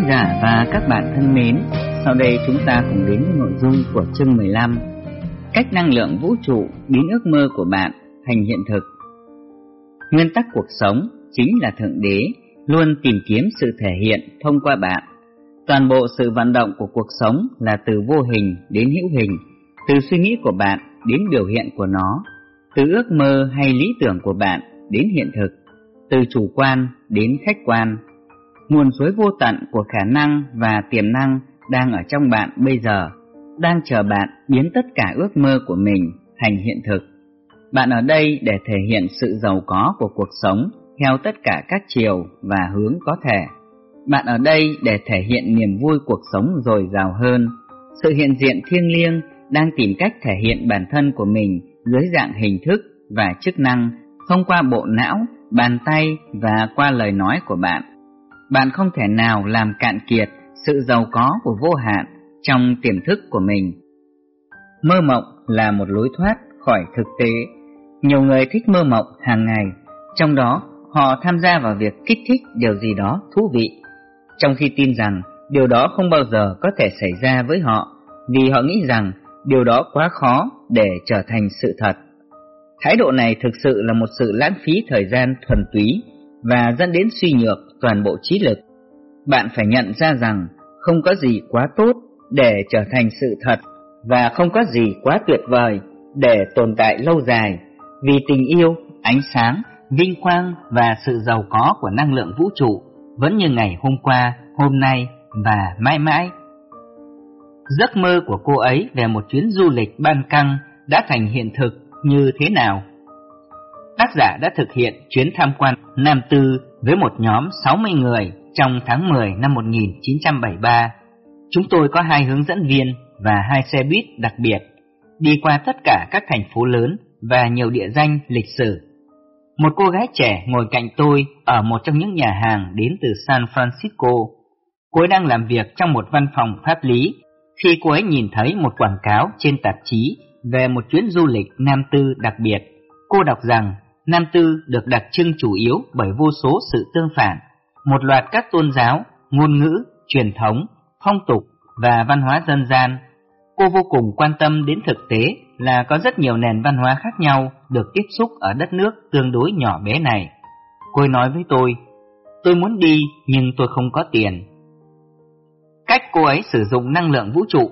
giả và các bạn thân mến, sau đây chúng ta cùng đến với nội dung của chương mười lăm. Cách năng lượng vũ trụ biến ước mơ của bạn thành hiện thực. Nguyên tắc cuộc sống chính là Thượng Đế luôn tìm kiếm sự thể hiện thông qua bạn. Toàn bộ sự vận động của cuộc sống là từ vô hình đến hữu hình, từ suy nghĩ của bạn đến biểu hiện của nó, từ ước mơ hay lý tưởng của bạn đến hiện thực, từ chủ quan đến khách quan. Nguồn suối vô tận của khả năng và tiềm năng đang ở trong bạn bây giờ, đang chờ bạn biến tất cả ước mơ của mình thành hiện thực. Bạn ở đây để thể hiện sự giàu có của cuộc sống theo tất cả các chiều và hướng có thể. Bạn ở đây để thể hiện niềm vui cuộc sống dồi dào hơn. Sự hiện diện thiêng liêng đang tìm cách thể hiện bản thân của mình dưới dạng hình thức và chức năng thông qua bộ não, bàn tay và qua lời nói của bạn. Bạn không thể nào làm cạn kiệt sự giàu có của vô hạn trong tiềm thức của mình. Mơ mộng là một lối thoát khỏi thực tế. Nhiều người thích mơ mộng hàng ngày, trong đó họ tham gia vào việc kích thích điều gì đó thú vị, trong khi tin rằng điều đó không bao giờ có thể xảy ra với họ, vì họ nghĩ rằng điều đó quá khó để trở thành sự thật. Thái độ này thực sự là một sự lãng phí thời gian thuần túy và dẫn đến suy nhược toàn bộ trí lực. Bạn phải nhận ra rằng không có gì quá tốt để trở thành sự thật, và không có gì quá tuyệt vời để tồn tại lâu dài, vì tình yêu, ánh sáng, vinh quang và sự giàu có của năng lượng vũ trụ vẫn như ngày hôm qua, hôm nay và mãi mãi. Giấc mơ của cô ấy về một chuyến du lịch ban căng đã thành hiện thực như thế nào? Tác giả đã thực hiện chuyến tham quan Nam Tư với một nhóm sáu mươi người trong tháng mười năm một nghìn chín trăm bảy mươi ba. Chúng tôi có hai hướng dẫn viên và hai xe buýt đặc biệt, đi qua tất cả các thành phố lớn và nhiều địa danh lịch sử. Một cô gái trẻ ngồi cạnh tôi ở một trong những nhà hàng đến từ San Francisco. Cô ấy đang làm việc trong một văn phòng pháp lý khi cô ấy nhìn thấy một quảng cáo trên tạp chí về một chuyến du lịch Nam Tư đặc biệt. Cô đọc rằng Nam Tư được đặc trưng chủ yếu bởi vô số sự tương phản, một loạt các tôn giáo, ngôn ngữ, truyền thống, phong tục và văn hóa dân gian. Cô vô cùng quan tâm đến thực tế là có rất nhiều nền văn hóa khác nhau được tiếp xúc ở đất nước tương đối nhỏ bé này. Cô ấy nói với tôi, tôi muốn đi nhưng tôi không có tiền. Cách cô ấy sử dụng năng lượng vũ trụ.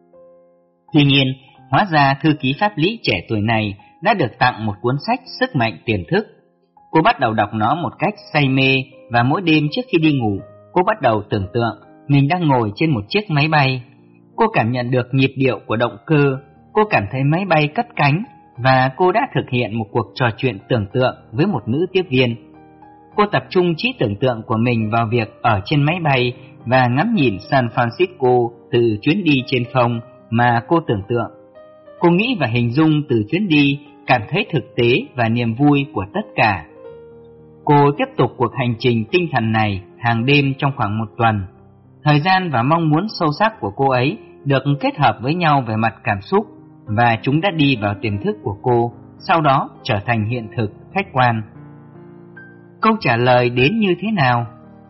Tuy nhiên, hóa ra thư ký pháp lý trẻ tuổi này đã được tặng một cuốn sách Sức mạnh tiềm thức. Cô bắt đầu đọc nó một cách say mê, và mỗi đêm trước khi đi ngủ, cô bắt đầu tưởng tượng mình đang ngồi trên một chiếc máy bay. Cô cảm nhận được nhịp điệu của động cơ, cô cảm thấy máy bay cất cánh, và cô đã thực hiện một cuộc trò chuyện tưởng tượng với một nữ tiếp viên. Cô tập trung trí tưởng tượng của mình vào việc ở trên máy bay và ngắm nhìn San Francisco từ chuyến đi trên không mà cô tưởng tượng. Cô nghĩ và hình dung từ chuyến đi, cảm thấy thực tế và niềm vui của tất cả. Cô tiếp tục cuộc hành trình tinh thần này hàng đêm trong khoảng một tuần. Thời gian và mong muốn sâu sắc của cô ấy được kết hợp với nhau về mặt cảm xúc, và chúng đã đi vào tiềm thức của cô, sau đó trở thành hiện thực khách quan. Câu trả lời đến như thế nào?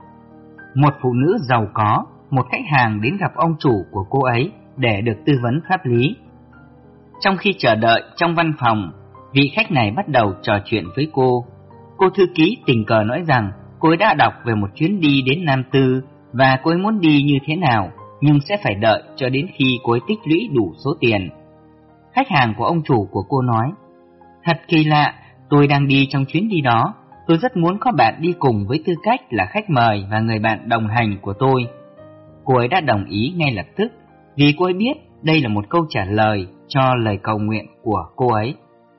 Một phụ nữ giàu có, một khách hàng đến gặp ông chủ của cô ấy để được tư vấn pháp lý. Trong khi chờ đợi trong văn phòng, vị khách này bắt đầu trò chuyện với cô. Cô thư ký tình cờ nói rằng cô ấy đã đọc về một chuyến đi đến Nam Tư và cô ấy muốn đi như thế nào, nhưng sẽ phải đợi cho đến khi cô ấy tích lũy đủ số tiền. Khách hàng của ông chủ của cô nói, thật kỳ lạ, tôi đang đi trong chuyến đi đó. Tôi rất muốn có bạn đi cùng với tư cách là khách mời và người bạn đồng hành của tôi. Cô ấy đã đồng ý ngay lập tức, vì cô ấy biết đây là một câu trả lời cho lời cầu nguyện của cô ấy.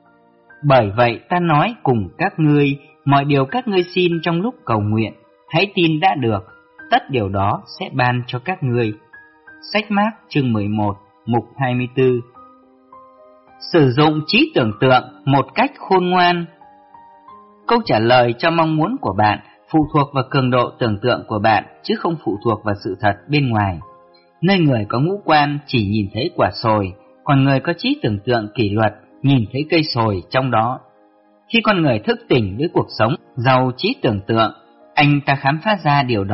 Bởi vậy ta nói cùng các ngươi, mọi điều các ngươi xin trong lúc cầu nguyện, hãy tin đã được, tất điều đó sẽ ban cho các ngươi. Sách Mác chương mười một, mục hai mươi tư. Sử dụng trí tưởng tượng một cách khôn ngoan. Câu trả lời cho mong muốn của bạn phụ thuộc vào cường độ tưởng tượng của bạn, chứ không phụ thuộc vào sự thật bên ngoài. Nơi người có ngũ quan chỉ nhìn thấy quả sồi, còn người có trí tưởng tượng kỷ luật nhìn thấy cây sồi trong đó. Khi con người thức tỉnh với cuộc sống giàu trí tưởng tượng, anh ta khám phá ra điều đó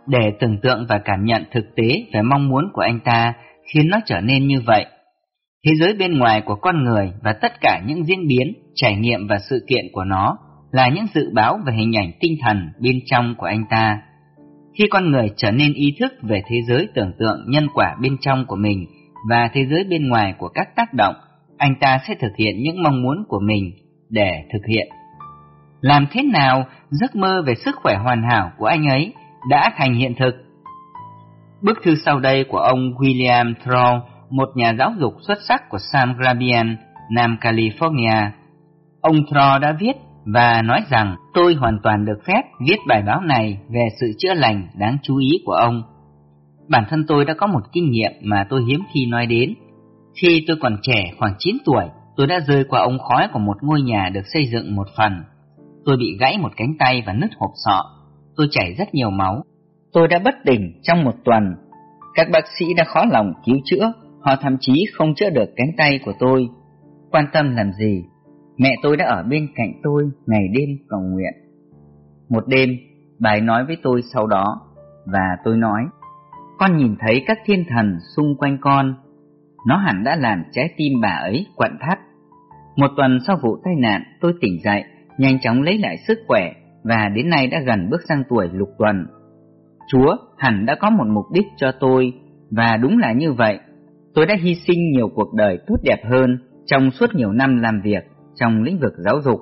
để tưởng tượng và cảm nhận thực tế về mong muốn của anh ta khiến nó trở nên như vậy. Thế giới bên ngoài của con người và tất cả những diễn biến, trải nghiệm và sự kiện của nó là những dự báo về hình ảnh tinh thần bên trong của anh ta. Khi con người trở nên ý thức về thế giới tưởng tượng nhân quả bên trong của mình và thế giới bên ngoài của các tác động, anh ta sẽ thực hiện những mong muốn của mình để thực hiện. Làm thế nào giấc mơ về sức khỏe hoàn hảo của anh ấy đã thành hiện thực? Bức thư sau đây của ông William Troll, một nhà giáo dục xuất sắc của San Gabriel, Nam California. Ông Troll đã viết và nói rằng tôi hoàn toàn được phép viết bài báo này về sự chữa lành đáng chú ý của ông. Bản thân tôi đã có một kinh nghiệm mà tôi hiếm khi nói đến. Khi tôi còn trẻ, khoảng chín tuổi, tôi đã rơi qua ống khói của một ngôi nhà được xây dựng một phần. Tôi bị gãy một cánh tay và nứt hộp sọ. Tôi chảy rất nhiều máu. Tôi đã bất tỉnh trong một tuần. Các bác sĩ đã khó lòng cứu chữa, họ thậm chí không chữa được cánh tay của tôi. Quan tâm làm gì? Mẹ tôi đã ở bên cạnh tôi ngày đêm cầu nguyện. Một đêm, bà ấy nói với tôi sau đó, và tôi nói, con nhìn thấy các thiên thần xung quanh con. Nó hẳn đã làm trái tim bà ấy quặn thắt. Một tuần sau vụ tai nạn, tôi tỉnh dậy, nhanh chóng lấy lại sức khỏe, và đến nay đã gần bước sang tuổi lục tuần. Chúa hẳn đã có một mục đích cho tôi, và đúng là như vậy. Tôi đã hy sinh nhiều cuộc đời tốt đẹp hơn trong suốt nhiều năm làm việc trong lĩnh vực giáo dục.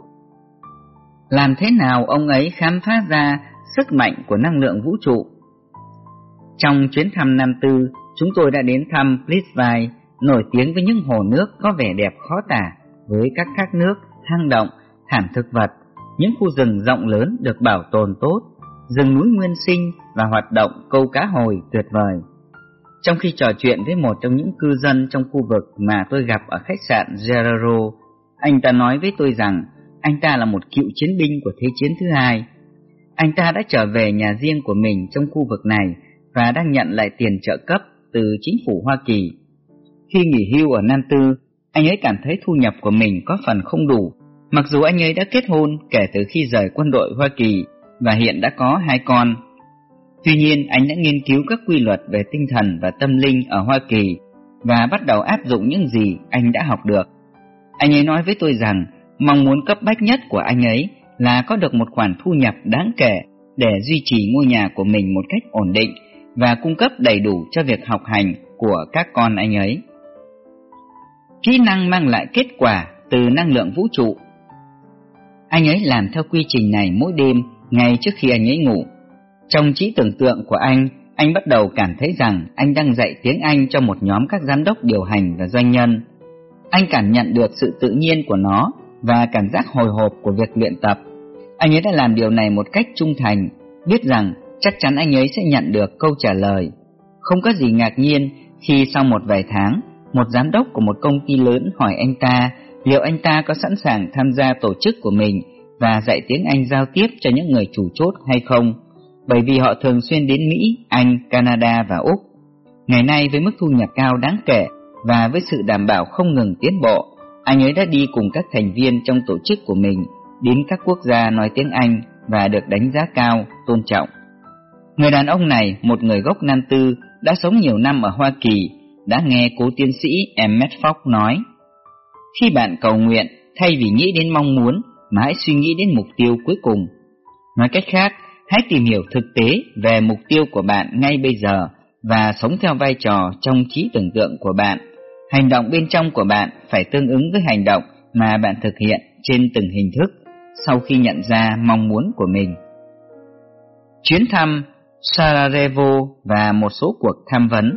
Làm thế nào ông ấy khám phá ra sức mạnh của năng lượng vũ trụ? Trong chuyến thăm Nam Tư, chúng tôi đã đến thăm Plitvice, nổi tiếng với những hồ nước có vẻ đẹp khó tả, với các thác nước, hang động, thảm thực vật, những khu rừng rộng lớn được bảo tồn tốt, rừng núi nguyên sinh và hoạt động câu cá hồi tuyệt vời. Trong khi trò chuyện với một trong những cư dân trong khu vực mà tôi gặp ở khách sạn Guerrero, anh ta nói với tôi rằng anh ta là một cựu chiến binh của Thế chiến thứ hai. Anh ta đã trở về nhà riêng của mình trong khu vực này và đang nhận lại tiền trợ cấp từ chính phủ Hoa Kỳ. Khi nghỉ hưu ở Nam Tư, anh ấy cảm thấy thu nhập của mình có phần không đủ, mặc dù anh ấy đã kết hôn kể từ khi rời quân đội Hoa Kỳ và hiện đã có hai con. Tuy nhiên, anh đã nghiên cứu các quy luật về tinh thần và tâm linh ở Hoa Kỳ và bắt đầu áp dụng những gì anh đã học được. Anh ấy nói với tôi rằng mong muốn cấp bách nhất của anh ấy là có được một khoản thu nhập đáng kể để duy trì ngôi nhà của mình một cách ổn định và cung cấp đầy đủ cho việc học hành của các con anh ấy. Kỹ năng mang lại kết quả từ năng lượng vũ trụ. Anh ấy làm theo quy trình này mỗi đêm ngay trước khi anh ấy ngủ. Trong trí tưởng tượng của anh, anh bắt đầu cảm thấy rằng anh đang dạy tiếng Anh cho một nhóm các giám đốc điều hành và doanh nhân. Anh cảm nhận được sự tự nhiên của nó và cảm giác hồi hộp của việc luyện tập. Anh ấy đã làm điều này một cách trung thành, biết rằng chắc chắn anh ấy sẽ nhận được câu trả lời. Không có gì ngạc nhiên khi sau một vài tháng, một giám đốc của một công ty lớn hỏi anh ta liệu anh ta có sẵn sàng tham gia tổ chức của mình và dạy tiếng Anh giao tiếp cho những người chủ chốt hay không, bởi vì họ thường xuyên đến Mỹ, Anh, Canada và Úc. Ngày nay với mức thu nhập cao đáng kể và với sự đảm bảo không ngừng tiến bộ, anh ấy đã đi cùng các thành viên trong tổ chức của mình đến các quốc gia nói tiếng Anh và được đánh giá cao, tôn trọng. Người đàn ông này, một người gốc Nam Tư, đã sống nhiều năm ở Hoa Kỳ, đã nghe cố tiến sĩ Emmett Fox nói: khi bạn cầu nguyện, thay vì nghĩ đến mong muốn, mà hãy suy nghĩ đến mục tiêu cuối cùng. Nói cách khác, hãy tìm hiểu thực tế về mục tiêu của bạn ngay bây giờ và sống theo vai trò trong trí tưởng tượng của bạn. Hành động bên trong của bạn phải tương ứng với hành động mà bạn thực hiện trên từng hình thức sau khi nhận ra mong muốn của mình. Chuyến thăm Sarajevo và một số cuộc tham vấn.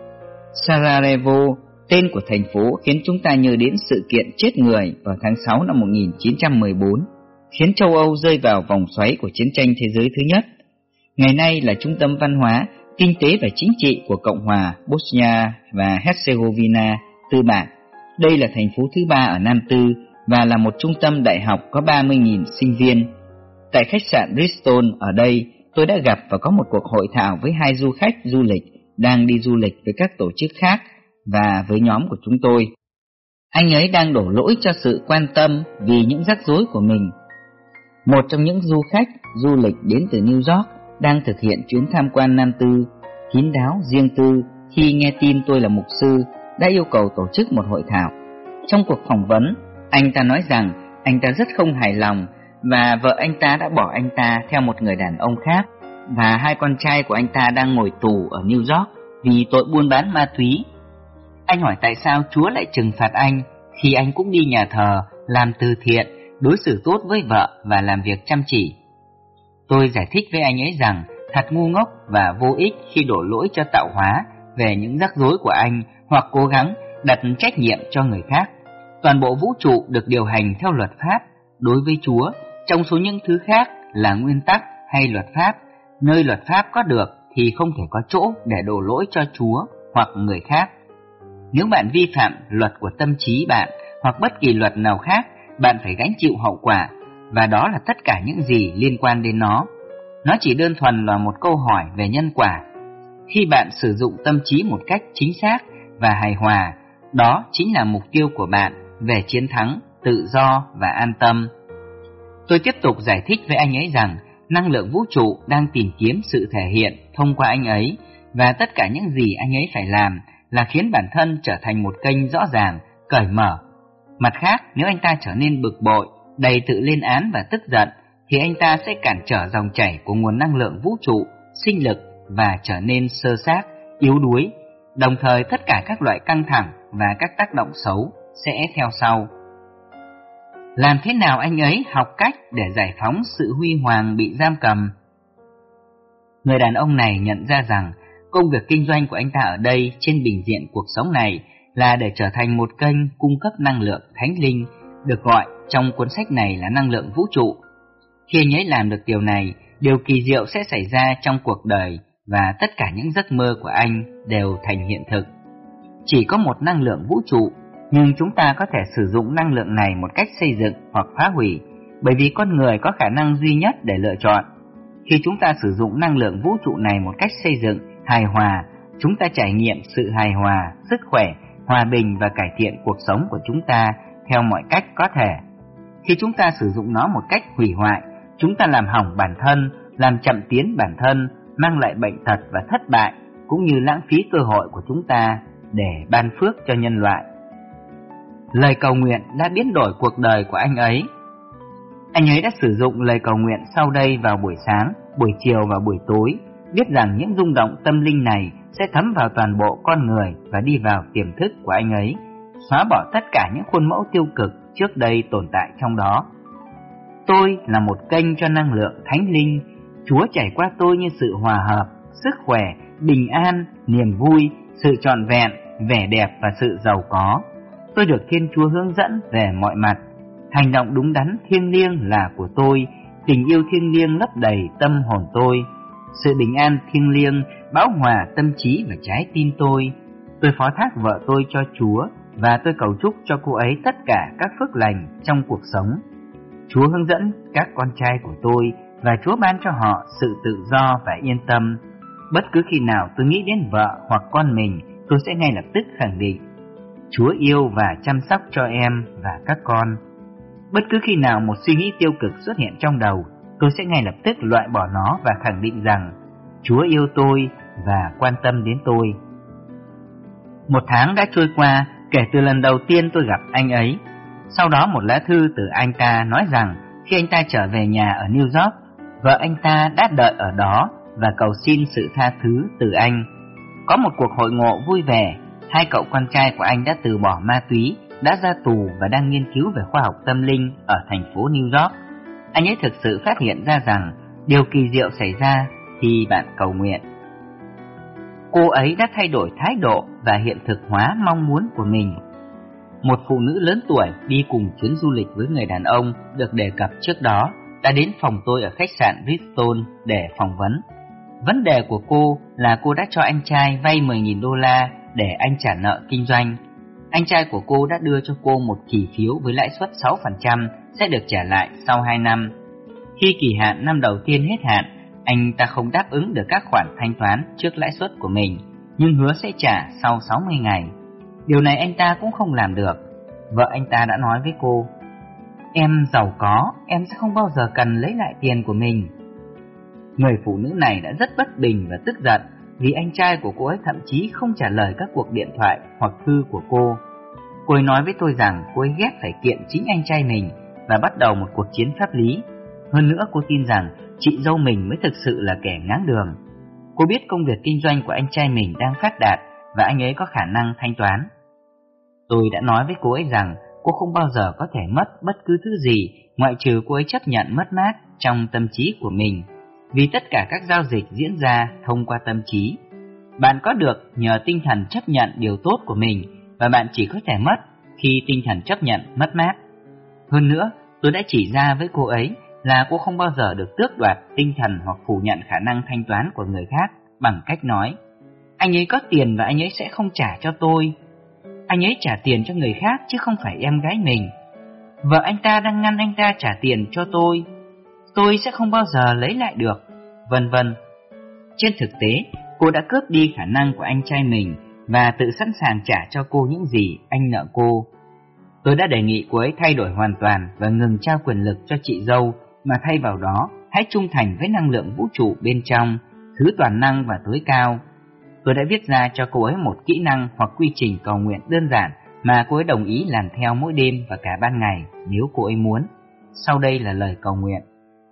Sarajevo, tên của thành phố, khiến chúng ta nhớ đến sự kiện chết người vào tháng sáu năm một nghìn chín trăm mười bốn, khiến châu Âu rơi vào vòng xoáy của chiến tranh thế giới thứ nhất. Ngày nay là trung tâm văn hóa, kinh tế và chính trị của Cộng hòa Bosnia và Herzegovina tư bản. Đây là thành phố thứ ba ở Nam Tư và là một trung tâm đại học có ba mươi nghìn sinh viên. Tại khách sạn Bristol ở đây, tôi đã gặp và có một cuộc hội thảo với hai du khách du lịch đang đi du lịch với các tổ chức khác và với nhóm của chúng tôi. Anh ấy đang đổ lỗi cho sự quan tâm vì những rắc rối của mình. Một trong những du khách du lịch đến từ New York đang thực hiện chuyến tham quan Nam Tư, kín đáo, riêng tư, khi nghe tin tôi là mục sư, đã yêu cầu tổ chức một hội thảo. Trong cuộc phỏng vấn, anh ta nói rằng anh ta rất không hài lòng và vợ anh ta đã bỏ anh ta theo một người đàn ông khác, và hai con trai của anh ta đang ngồi tù ở New York vì tội buôn bán ma túy. Anh hỏi tại sao Chúa lại trừng phạt anh khi anh cũng đi nhà thờ, làm từ thiện, đối xử tốt với vợ và làm việc chăm chỉ. Tôi giải thích với anh ấy rằng thật ngu ngốc và vô ích khi đổ lỗi cho tạo hóa về những rắc rối của anh hoặc cố gắng đặt trách nhiệm cho người khác. Toàn bộ vũ trụ được điều hành theo luật pháp. Đối với Chúa, trong số những thứ khác là nguyên tắc hay luật pháp, nơi luật pháp có được thì không thể có chỗ để đổ lỗi cho Chúa hoặc người khác. Nếu bạn vi phạm luật của tâm trí bạn hoặc bất kỳ luật nào khác, bạn phải gánh chịu hậu quả, và đó là tất cả những gì liên quan đến nó. Nó chỉ đơn thuần là một câu hỏi về nhân quả. Khi bạn sử dụng tâm trí một cách chính xác và hài hòa, đó chính là mục tiêu của bạn về chiến thắng, tự do và an tâm. Tôi tiếp tục giải thích với anh ấy rằng năng lượng vũ trụ đang tìm kiếm sự thể hiện thông qua anh ấy, và tất cả những gì anh ấy phải làm là khiến bản thân trở thành một kênh rõ ràng, cởi mở. Mặt khác, nếu anh ta trở nên bực bội, đầy tự lên án và tức giận, thì anh ta sẽ cản trở dòng chảy của nguồn năng lượng vũ trụ, sinh lực và trở nên sơ sát, yếu đuối. Đồng thời tất cả các loại căng thẳng và các tác động xấu sẽ theo sau. Làm thế nào anh ấy học cách để giải phóng sự huy hoàng bị giam cầm? Người đàn ông này nhận ra rằng công việc kinh doanh của anh ta ở đây trên bình diện cuộc sống này là để trở thành một kênh cung cấp năng lượng thánh linh, được gọi trong cuốn sách này là năng lượng vũ trụ. Khi anh ấy làm được điều này, điều kỳ diệu sẽ xảy ra trong cuộc đời và tất cả những giấc mơ của anh đều thành hiện thực. Chỉ có một năng lượng vũ trụ, nhưng chúng ta có thể sử dụng năng lượng này một cách xây dựng hoặc phá hủy, bởi vì con người có khả năng duy nhất để lựa chọn. Khi chúng ta sử dụng năng lượng vũ trụ này một cách xây dựng, hài hòa, chúng ta trải nghiệm sự hài hòa, sức khỏe, hòa bình và cải thiện cuộc sống của chúng ta theo mọi cách có thể. Khi chúng ta sử dụng nó một cách hủy hoại, chúng ta làm hỏng bản thân, làm chậm tiến bản thân, mang lại bệnh tật và thất bại, cũng như lãng phí cơ hội của chúng ta để ban phước cho nhân loại. Lời cầu nguyện đã biến đổi cuộc đời của anh ấy. Anh ấy đã sử dụng lời cầu nguyện sau đây vào buổi sáng, buổi chiều và buổi tối, biết rằng những rung động tâm linh này sẽ thấm vào toàn bộ con người và đi vào tiềm thức của anh ấy, xóa bỏ tất cả những khuôn mẫu tiêu cực trước đây tồn tại trong đó. Tôi là một kênh cho năng lượng thánh linh. Chúa chảy qua tôi như sự hòa hợp, sức khỏe, bình an, niềm vui, sự trọn vẹn, vẻ đẹp và sự giàu có. Tôi được Thiên Chúa hướng dẫn về mọi mặt. Hành động đúng đắn thiêng liêng là của tôi, tình yêu thiêng liêng lấp đầy tâm hồn tôi. Sự bình an thiêng liêng bão hòa tâm trí và trái tim tôi. Tôi phó thác vợ tôi cho Chúa và tôi cầu chúc cho cô ấy tất cả các phước lành trong cuộc sống. Chúa hướng dẫn các con trai của tôi và Chúa ban cho họ sự tự do và yên tâm. Bất cứ khi nào tôi nghĩ đến vợ hoặc con mình, tôi sẽ ngay lập tức khẳng định Chúa yêu và chăm sóc cho em và các con. Bất cứ khi nào một suy nghĩ tiêu cực xuất hiện trong đầu, tôi sẽ ngay lập tức loại bỏ nó và khẳng định rằng Chúa yêu tôi và quan tâm đến tôi. Một tháng đã trôi qua kể từ lần đầu tiên tôi gặp anh ấy. Sau đó một lá thư từ anh ta nói rằng khi anh ta trở về nhà ở New York, vợ anh ta đã đợi ở đó và cầu xin sự tha thứ từ anh. Có một cuộc hội ngộ vui vẻ. Hai cậu con trai của anh đã từ bỏ ma túy, đã ra tù và đang nghiên cứu về khoa học tâm linh ở thành phố New York. Anh ấy thực sự phát hiện ra rằng điều kỳ diệu xảy ra khi bạn cầu nguyện. Cô ấy đã thay đổi thái độ và hiện thực hóa mong muốn của mình. Một phụ nữ lớn tuổi đi cùng chuyến du lịch với người đàn ông được đề cập trước đó đã đến phòng tôi ở khách sạn Bristol để phỏng vấn. Vấn đề của cô là cô đã cho anh trai vay mười nghìn đô la để anh trả nợ kinh doanh. Anh trai của cô đã đưa cho cô một kỳ phiếu với lãi suất sáu phần trăm sẽ được trả lại sau hai năm. Khi kỳ hạn năm đầu tiên hết hạn, anh ta không đáp ứng được các khoản thanh toán trước lãi suất của mình, nhưng hứa sẽ trả sau sáu mươi ngày. Điều này anh ta cũng không làm được. Vợ anh ta đã nói với cô: "Em giàu có, em sẽ không bao giờ cần lấy lại tiền của mình." Người phụ nữ này đã rất bất bình và tức giận vì anh trai của cô ấy thậm chí không trả lời các cuộc điện thoại hoặc thư của cô. Cô ấy nói với tôi rằng cô ấy ghét phải kiện chính anh trai mình và bắt đầu một cuộc chiến pháp lý. Hơn nữa cô tin rằng chị dâu mình mới thực sự là kẻ ngáng đường. Cô biết công việc kinh doanh của anh trai mình đang phát đạt và anh ấy có khả năng thanh toán. Tôi đã nói với cô ấy rằng cô không bao giờ có thể mất bất cứ thứ gì ngoại trừ cô ấy chấp nhận mất mát trong tâm trí của mình, vì tất cả các giao dịch diễn ra thông qua tâm trí. Bạn có được nhờ tinh thần chấp nhận điều tốt của mình, và bạn chỉ có thể mất khi tinh thần chấp nhận mất mát. Hơn nữa, tôi đã chỉ ra với cô ấy là cô không bao giờ được tước đoạt tinh thần hoặc phủ nhận khả năng thanh toán của người khác bằng cách nói: anh ấy có tiền và anh ấy sẽ không trả cho tôi. Anh ấy trả tiền cho người khác chứ không phải em gái mình. Vợ anh ta đang ngăn anh ta trả tiền cho tôi. Tôi sẽ không bao giờ lấy lại được, vân vân. Trên thực tế, cô đã cướp đi khả năng của anh trai mình và tự sẵn sàng trả cho cô những gì anh nợ cô. Tôi đã đề nghị cô ấy thay đổi hoàn toàn và ngừng trao quyền lực cho chị dâu, mà thay vào đó hãy trung thành với năng lượng vũ trụ bên trong, thứ toàn năng và tối cao. Tôi đã viết ra cho cô ấy một kỹ năng hoặc quy trình cầu nguyện đơn giản mà cô ấy đồng ý làm theo mỗi đêm và cả ban ngày nếu cô ấy muốn. Sau đây là lời cầu nguyện.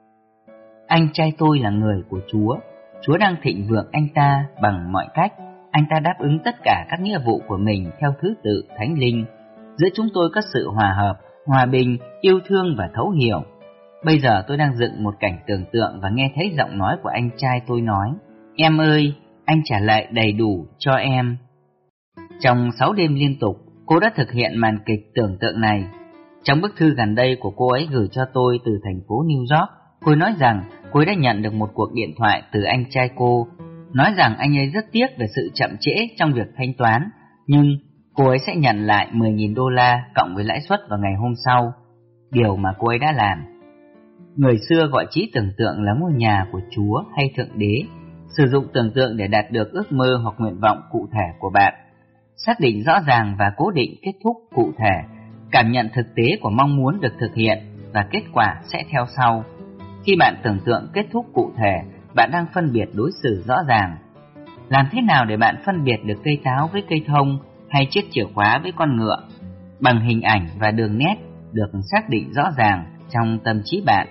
Anh trai tôi là người của Chúa. Chúa đang thịnh vượng anh ta bằng mọi cách. Anh ta đáp ứng tất cả các nghĩa vụ của mình theo thứ tự thánh linh. Giữa chúng tôi có sự hòa hợp, hòa bình, yêu thương và thấu hiểu. Bây giờ tôi đang dựng một cảnh tưởng tượng và nghe thấy giọng nói của anh trai tôi nói: em ơi, anh trả lại đầy đủ cho em. Trong sáu đêm liên tục, cô đã thực hiện màn kịch tưởng tượng này. Trong bức thư gần đây của cô ấy gửi cho tôi từ thành phố New York, cô ấy nói rằng cô ấy đã nhận được một cuộc điện thoại từ anh trai cô, nói rằng anh ấy rất tiếc về sự chậm trễ trong việc thanh toán, nhưng cô ấy sẽ nhận lại mười nghìn đô la cộng với lãi suất vào ngày hôm sau, điều mà cô ấy đã làm. Người xưa gọi trí tưởng tượng là ngôi nhà của Chúa hay Thượng Đế. Sử dụng tưởng tượng để đạt được ước mơ hoặc nguyện vọng cụ thể của bạn. Xác định rõ ràng và cố định kết thúc cụ thể, cảm nhận thực tế của mong muốn được thực hiện và kết quả sẽ theo sau. Khi bạn tưởng tượng kết thúc cụ thể, bạn đang phân biệt đối xử rõ ràng. Làm thế nào để bạn phân biệt được cây táo với cây thông hay chiếc chìa khóa với con ngựa? Bằng hình ảnh và đường nét được xác định rõ ràng trong tâm trí bạn.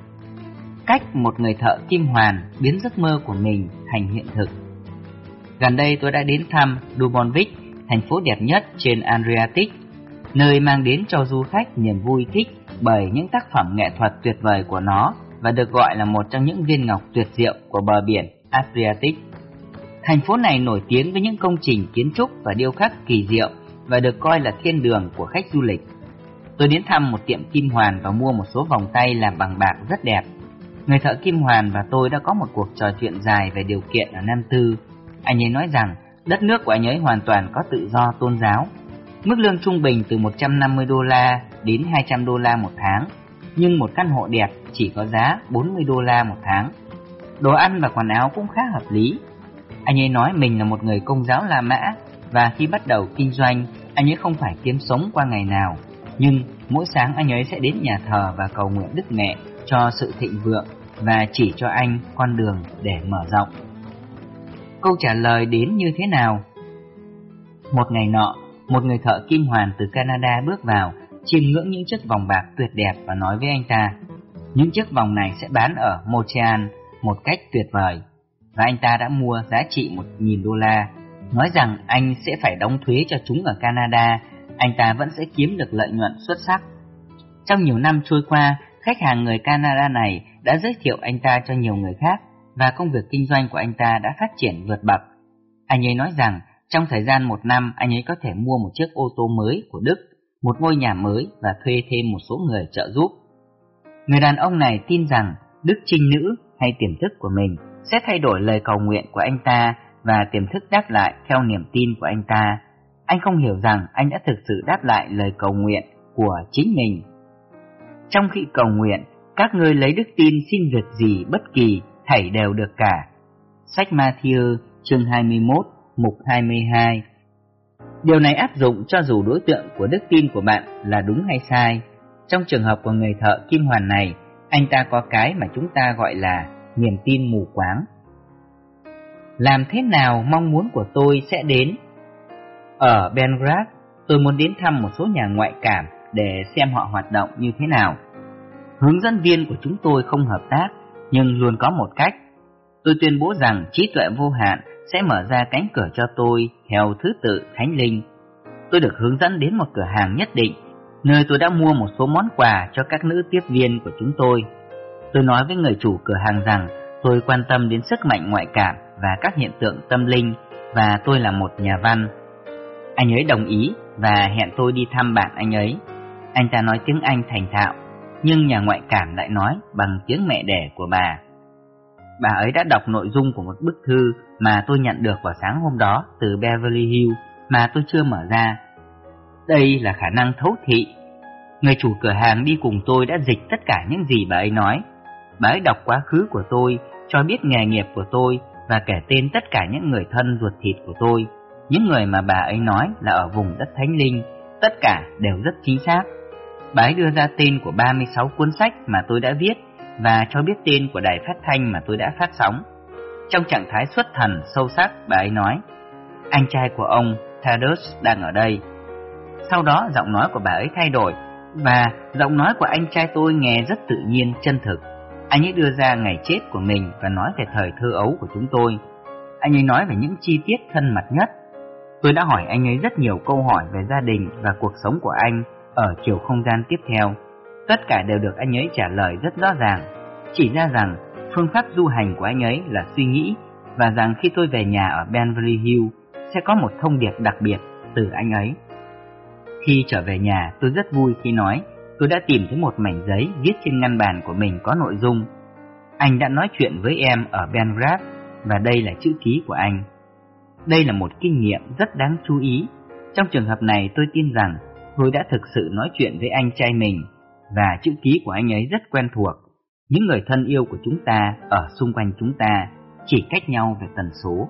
Cách một người thợ kim hoàn biến giấc mơ của mình thành hiện thực. Gần đây tôi đã đến thăm Dubrovnik, thành phố đẹp nhất trên Adriatic, nơi mang đến cho du khách niềm vui thích bởi những tác phẩm nghệ thuật tuyệt vời của nó và được gọi là một trong những viên ngọc tuyệt diệu của bờ biển Adriatic. Thành phố này nổi tiếng với những công trình kiến trúc và điêu khắc kỳ diệu và được coi là thiên đường của khách du lịch. Tôi đến thăm một tiệm kim hoàn và mua một số vòng tay làm bằng bạc rất đẹp. Người thợ kim hoàn và tôi đã có một cuộc trò chuyện dài về điều kiện ở Nam Tư. Anh ấy nói rằng đất nước của anh ấy hoàn toàn có tự do tôn giáo. Mức lương trung bình từ một trăm năm mươi đô la đến hai trăm đô la một tháng, nhưng một căn hộ đẹp chỉ có giá bốn mươi đô la một tháng. Đồ ăn và quần áo cũng khá hợp lý. Anh ấy nói mình là một người Công giáo La Mã và khi bắt đầu kinh doanh, anh ấy không phải kiếm sống qua ngày nào, nhưng mỗi sáng anh ấy sẽ đến nhà thờ và cầu nguyện Đức Mẹ cho sự thịnh vượng và chỉ cho anh con đường để mở rộng. Câu trả lời đến như thế nào? Một ngày nọ, một người thợ kim hoàn từ Canada bước vào, chiêm ngưỡng những chiếc vòng bạc tuyệt đẹp và nói với anh ta: những chiếc vòng này sẽ bán ở Montreal một cách tuyệt vời. Và anh ta đã mua giá trị một nghìn đô la, nói rằng anh sẽ phải đóng thuế cho chúng ở Canada, anh ta vẫn sẽ kiếm được lợi nhuận xuất sắc. Trong nhiều năm trôi qua, khách hàng người Canada này đã giới thiệu anh ta cho nhiều người khác và công việc kinh doanh của anh ta đã phát triển vượt bậc. Anh ấy nói rằng trong thời gian một năm anh ấy có thể mua một chiếc ô tô mới của Đức, một ngôi nhà mới và thuê thêm một số người trợ giúp. Người đàn ông này tin rằng đức trinh nữ hay tiềm thức của mình sẽ thay đổi lời cầu nguyện của anh ta và tiềm thức đáp lại theo niềm tin của anh ta. Anh không hiểu rằng anh đã thực sự đáp lại lời cầu nguyện của chính mình. Trong khi cầu nguyện, các ngươi lấy đức tin xin việc gì bất kỳ, thảy đều được cả. Sách Ma-thi-ơ chương hai mươi mốt, mục hai mươi hai. Điều này áp dụng cho dù đối tượng của đức tin của bạn là đúng hay sai. Trong trường hợp của người thợ kim hoàn này, anh ta có cái mà chúng ta gọi là niềm tin mù quáng. Làm thế nào mong muốn của tôi sẽ đến? Ở Belgrade, tôi muốn đến thăm một số nhà ngoại cảm để xem họ hoạt động như thế nào. Hướng dẫn viên của chúng tôi không hợp tác, nhưng luôn có một cách. Tôi tuyên bố rằng trí tuệ vô hạn sẽ mở ra cánh cửa cho tôi theo thứ tự thánh linh. Tôi được hướng dẫn đến một cửa hàng nhất định, nơi tôi đã mua một số món quà cho các nữ tiếp viên của chúng tôi. Tôi nói với người chủ cửa hàng rằng tôi quan tâm đến sức mạnh ngoại cảm và các hiện tượng tâm linh, và tôi là một nhà văn. Anh ấy đồng ý và hẹn tôi đi thăm bạn anh ấy. Anh ta nói tiếng Anh thành thạo, nhưng nhà ngoại cảm lại nói bằng tiếng mẹ đẻ của bà. Bà ấy đã đọc nội dung của một bức thư mà tôi nhận được vào sáng hôm đó từ Beverly Hills mà tôi chưa mở ra. Đây là khả năng thấu thị. Người chủ cửa hàng đi cùng tôi đã dịch tất cả những gì bà ấy nói. Bà ấy đọc quá khứ của tôi, cho biết nghề nghiệp của tôi và kể tên tất cả những người thân ruột thịt của tôi. Những người mà bà ấy nói là ở vùng đất thánh linh, tất cả đều rất chính xác. Bà ấy đưa ra tên của ba mươi sáu cuốn sách mà tôi đã viết và cho biết tên của đài phát thanh mà tôi đã phát sóng. Trong trạng thái xuất thần sâu sắc, bà ấy nói: anh trai của ông, Thaddeus, đang ở đây. Sau đó giọng nói của bà ấy thay đổi, và giọng nói của anh trai tôi nghe rất tự nhiên, chân thực. Anh ấy đưa ra ngày chết của mình và nói về thời thơ ấu của chúng tôi. Anh ấy nói về những chi tiết thân mật nhất. Tôi đã hỏi anh ấy rất nhiều câu hỏi về gia đình và cuộc sống của anh ở chiều không gian tiếp theo. Tất cả đều được anh ấy trả lời rất rõ ràng, chỉ ra rằng phương pháp du hành của anh ấy là suy nghĩ, và rằng khi tôi về nhà ở Beverly Hills sẽ có một thông điệp đặc biệt từ anh ấy. Khi trở về nhà, tôi rất vui khi nói tôi đã tìm thấy một mảnh giấy viết trên ngăn bàn của mình có nội dung: anh đã nói chuyện với em ở Belgrade, và đây là chữ ký của anh. Đây là một kinh nghiệm rất đáng chú ý. Trong trường hợp này, tôi tin rằng tôi đã thực sự nói chuyện với anh trai mình, và chữ ký của anh ấy rất quen thuộc. Những người thân yêu của chúng ta ở xung quanh chúng ta, chỉ cách nhau về tần số.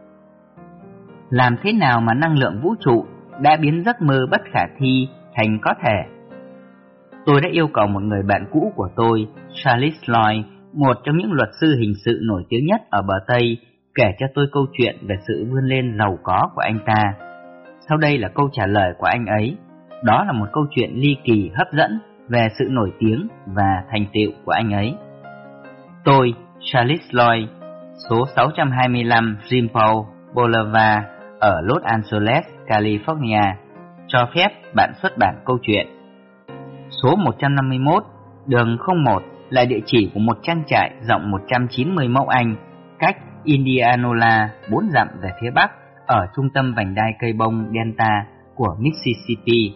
Làm thế nào mà năng lượng vũ trụ đã biến giấc mơ bất khả thi thành có thể? Tôi đã yêu cầu một người bạn cũ của tôi, Charles Lloyd, một trong những luật sư hình sự nổi tiếng nhất ở bờ Tây, kể cho tôi câu chuyện về sự vươn lên giàu có của anh ta. Sau đây là câu trả lời của anh ấy. Đó là một câu chuyện ly kỳ hấp dẫn về sự nổi tiếng và thành tựu của anh ấy. Tôi, Charles Lloyd, số sáu trăm hai mươi lăm Rimpau Boulevard ở Los Angeles, California, cho phép bạn xuất bản câu chuyện. Số một trăm năm mươi mốt, đường không một là địa chỉ của một trang trại rộng một trăm chín mươi mẫu Anh, cách Indianola bốn dặm về phía bắc, ở trung tâm vành đai cây bông Delta của Mississippi.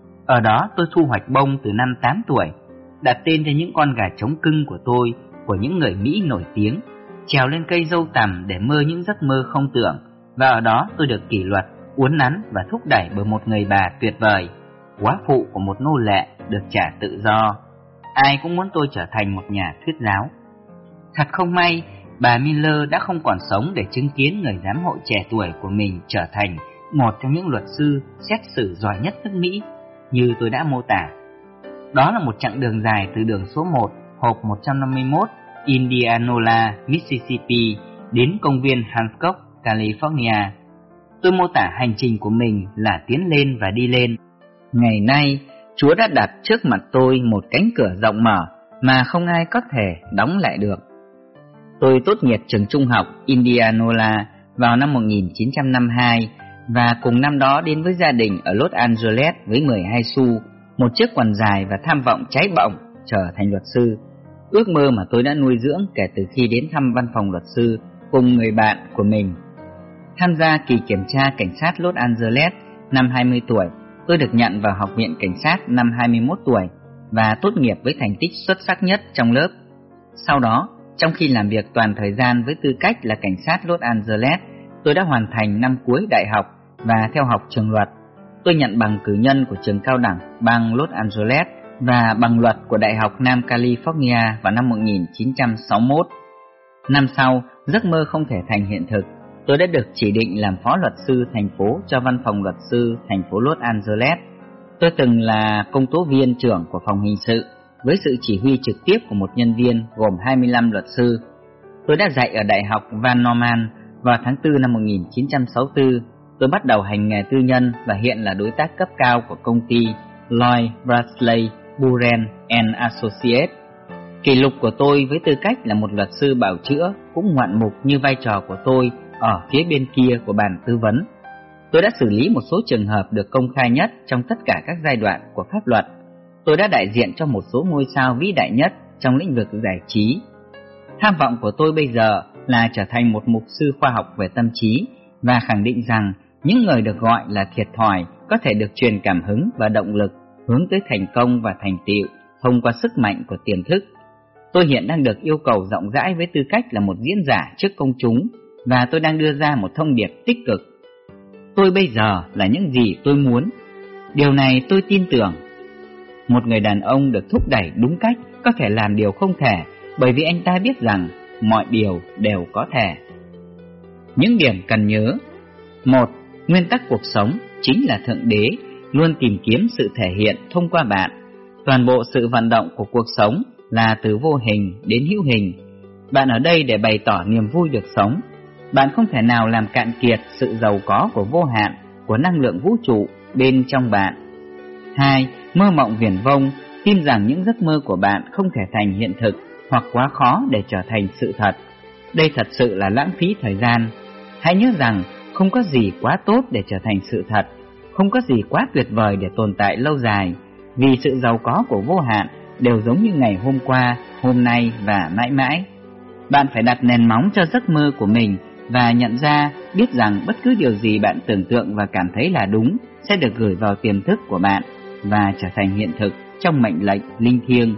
Ở đó tôi thu hoạch bông từ năm tám tuổi, đặt tên cho những con gà trống cưng của tôi, của những người Mỹ nổi tiếng, trèo lên cây dâu tằm để mơ những giấc mơ không tưởng, và ở đó tôi được kỷ luật, uốn nắn và thúc đẩy bởi một người bà tuyệt vời, quá phụ của một nô lệ được trả tự do. Ai cũng muốn tôi trở thành một nhà thuyết giáo. Thật không may, bà Miller đã không còn sống để chứng kiến người giám hộ trẻ tuổi của mình trở thành một trong những luật sư xét xử giỏi nhất nước Mỹ, như tôi đã mô tả. Đó là một chặng đường dài từ đường số một, hộp một trăm năm mươi mốt, Indianola, Mississippi, đến công viên Hancock, California. Tôi mô tả hành trình của mình là tiến lên và đi lên. Ngày nay, Chúa đã đặt trước mặt tôi một cánh cửa rộng mở mà không ai có thể đóng lại được. Tôi tốt nghiệp trường trung học Indianola vào năm một nghìn chín trăm năm mươi hai và cùng năm đó đến với gia đình ở Los Angeles với mười hai xu, một chiếc quần dài và tham vọng cháy bỏng trở thành luật sư. Ước mơ mà tôi đã nuôi dưỡng kể từ khi đến thăm văn phòng luật sư cùng người bạn của mình. Tham gia kỳ kiểm tra cảnh sát Los Angeles năm hai mươi tuổi, tôi được nhận vào học viện cảnh sát năm hai mươi mốt tuổi và tốt nghiệp với thành tích xuất sắc nhất trong lớp. Sau đó, trong khi làm việc toàn thời gian với tư cách là cảnh sát Los Angeles, tôi đã hoàn thành năm cuối đại học và theo học trường luật. Tôi nhận bằng cử nhân của trường cao đẳng bang Los Angeles và bằng luật của Đại học Nam California vào năm một nghìn chín trăm sáu mươi mốt. Năm sau, giấc mơ không thể thành hiện thực. Tôi đã được chỉ định làm phó luật sư thành phố cho văn phòng luật sư thành phố Los Angeles. Tôi từng là công tố viên trưởng của phòng hình sự với sự chỉ huy trực tiếp của một nhân viên gồm hai mươi lăm luật sư. Tôi đã dạy ở Đại học Van Norman. Vào tháng tư năm một nghìn chín trăm sáu mươi tư, tôi bắt đầu hành nghề tư nhân và hiện là đối tác cấp cao của công ty Lloyd Bradley Buren and Associates. Kỷ lục của tôi với tư cách là một luật sư bào chữa cũng ngoạn mục như vai trò của tôi ở phía bên kia của bàn tư vấn. Tôi đã xử lý một số trường hợp được công khai nhất trong tất cả các giai đoạn của pháp luật. Tôi đã đại diện cho một số ngôi sao vĩ đại nhất trong lĩnh vực giải trí. Tham vọng của tôi bây giờ là trở thành một mục sư khoa học về tâm trí và khẳng định rằng những người được gọi là thiệt thòi có thể được truyền cảm hứng và động lực hướng tới thành công và thành tựu thông qua sức mạnh của tiềm thức. Tôi hiện đang được yêu cầu rộng rãi với tư cách là một diễn giả trước công chúng và tôi đang đưa ra một thông điệp tích cực. Tôi bây giờ là những gì tôi muốn. Điều này tôi tin tưởng. Một người đàn ông được thúc đẩy đúng cách có thể làm điều không thể bởi vì anh ta biết rằng mọi điều đều có thể. Những điểm cần nhớ. Một. Nguyên tắc cuộc sống chính là Thượng Đế luôn tìm kiếm sự thể hiện thông qua bạn. Toàn bộ sự vận động của cuộc sống là từ vô hình đến hữu hình. Bạn ở đây để bày tỏ niềm vui được sống. Bạn không thể nào làm cạn kiệt sự giàu có của vô hạn, của năng lượng vũ trụ bên trong bạn. Hai. Mơ mộng viển vông, tin rằng những giấc mơ của bạn không thể thành hiện thực hoặc quá khó để trở thành sự thật. Đây thật sự là lãng phí thời gian. Hãy nhớ rằng không có gì quá tốt để trở thành sự thật, không có gì quá tuyệt vời để tồn tại lâu dài, vì sự giàu có của vô hạn đều giống như ngày hôm qua, hôm nay và mãi mãi. Bạn phải đặt nền móng cho giấc mơ của mình và nhận ra, biết rằng bất cứ điều gì bạn tưởng tượng và cảm thấy là đúng sẽ được gửi vào tiềm thức của bạn và trở thành hiện thực trong mệnh lệnh linh thiêng.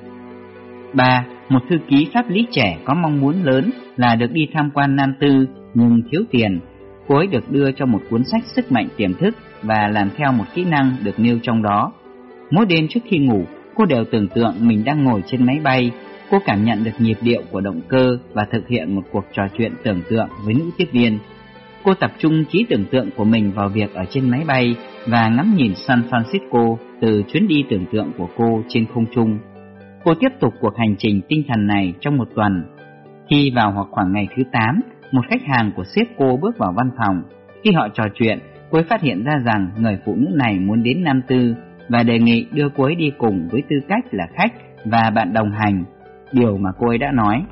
Ba. Một thư ký pháp lý trẻ có mong muốn lớn là được đi tham quan Nam Tư nhưng thiếu tiền. Cô ấy được đưa cho một cuốn sách sức mạnh tiềm thức và làm theo một kỹ năng được nêu trong đó. Mỗi đêm trước khi ngủ, cô đều tưởng tượng mình đang ngồi trên máy bay. Cô cảm nhận được nhịp điệu của động cơ và thực hiện một cuộc trò chuyện tưởng tượng với nữ tiếp viên. Cô tập trung trí tưởng tượng của mình vào việc ở trên máy bay và ngắm nhìn San Francisco từ chuyến đi tưởng tượng của cô trên không trung. Cô tiếp tục cuộc hành trình tinh thần này trong một tuần. Khi vào hoặc khoảng ngày thứ tám, một khách hàng của sếp cô bước vào văn phòng. Khi họ trò chuyện, cô ấy phát hiện ra rằng người phụ nữ này muốn đến Nam Tư và đề nghị đưa cô ấy đi cùng với tư cách là khách và bạn đồng hành, điều mà cô ấy đã nói.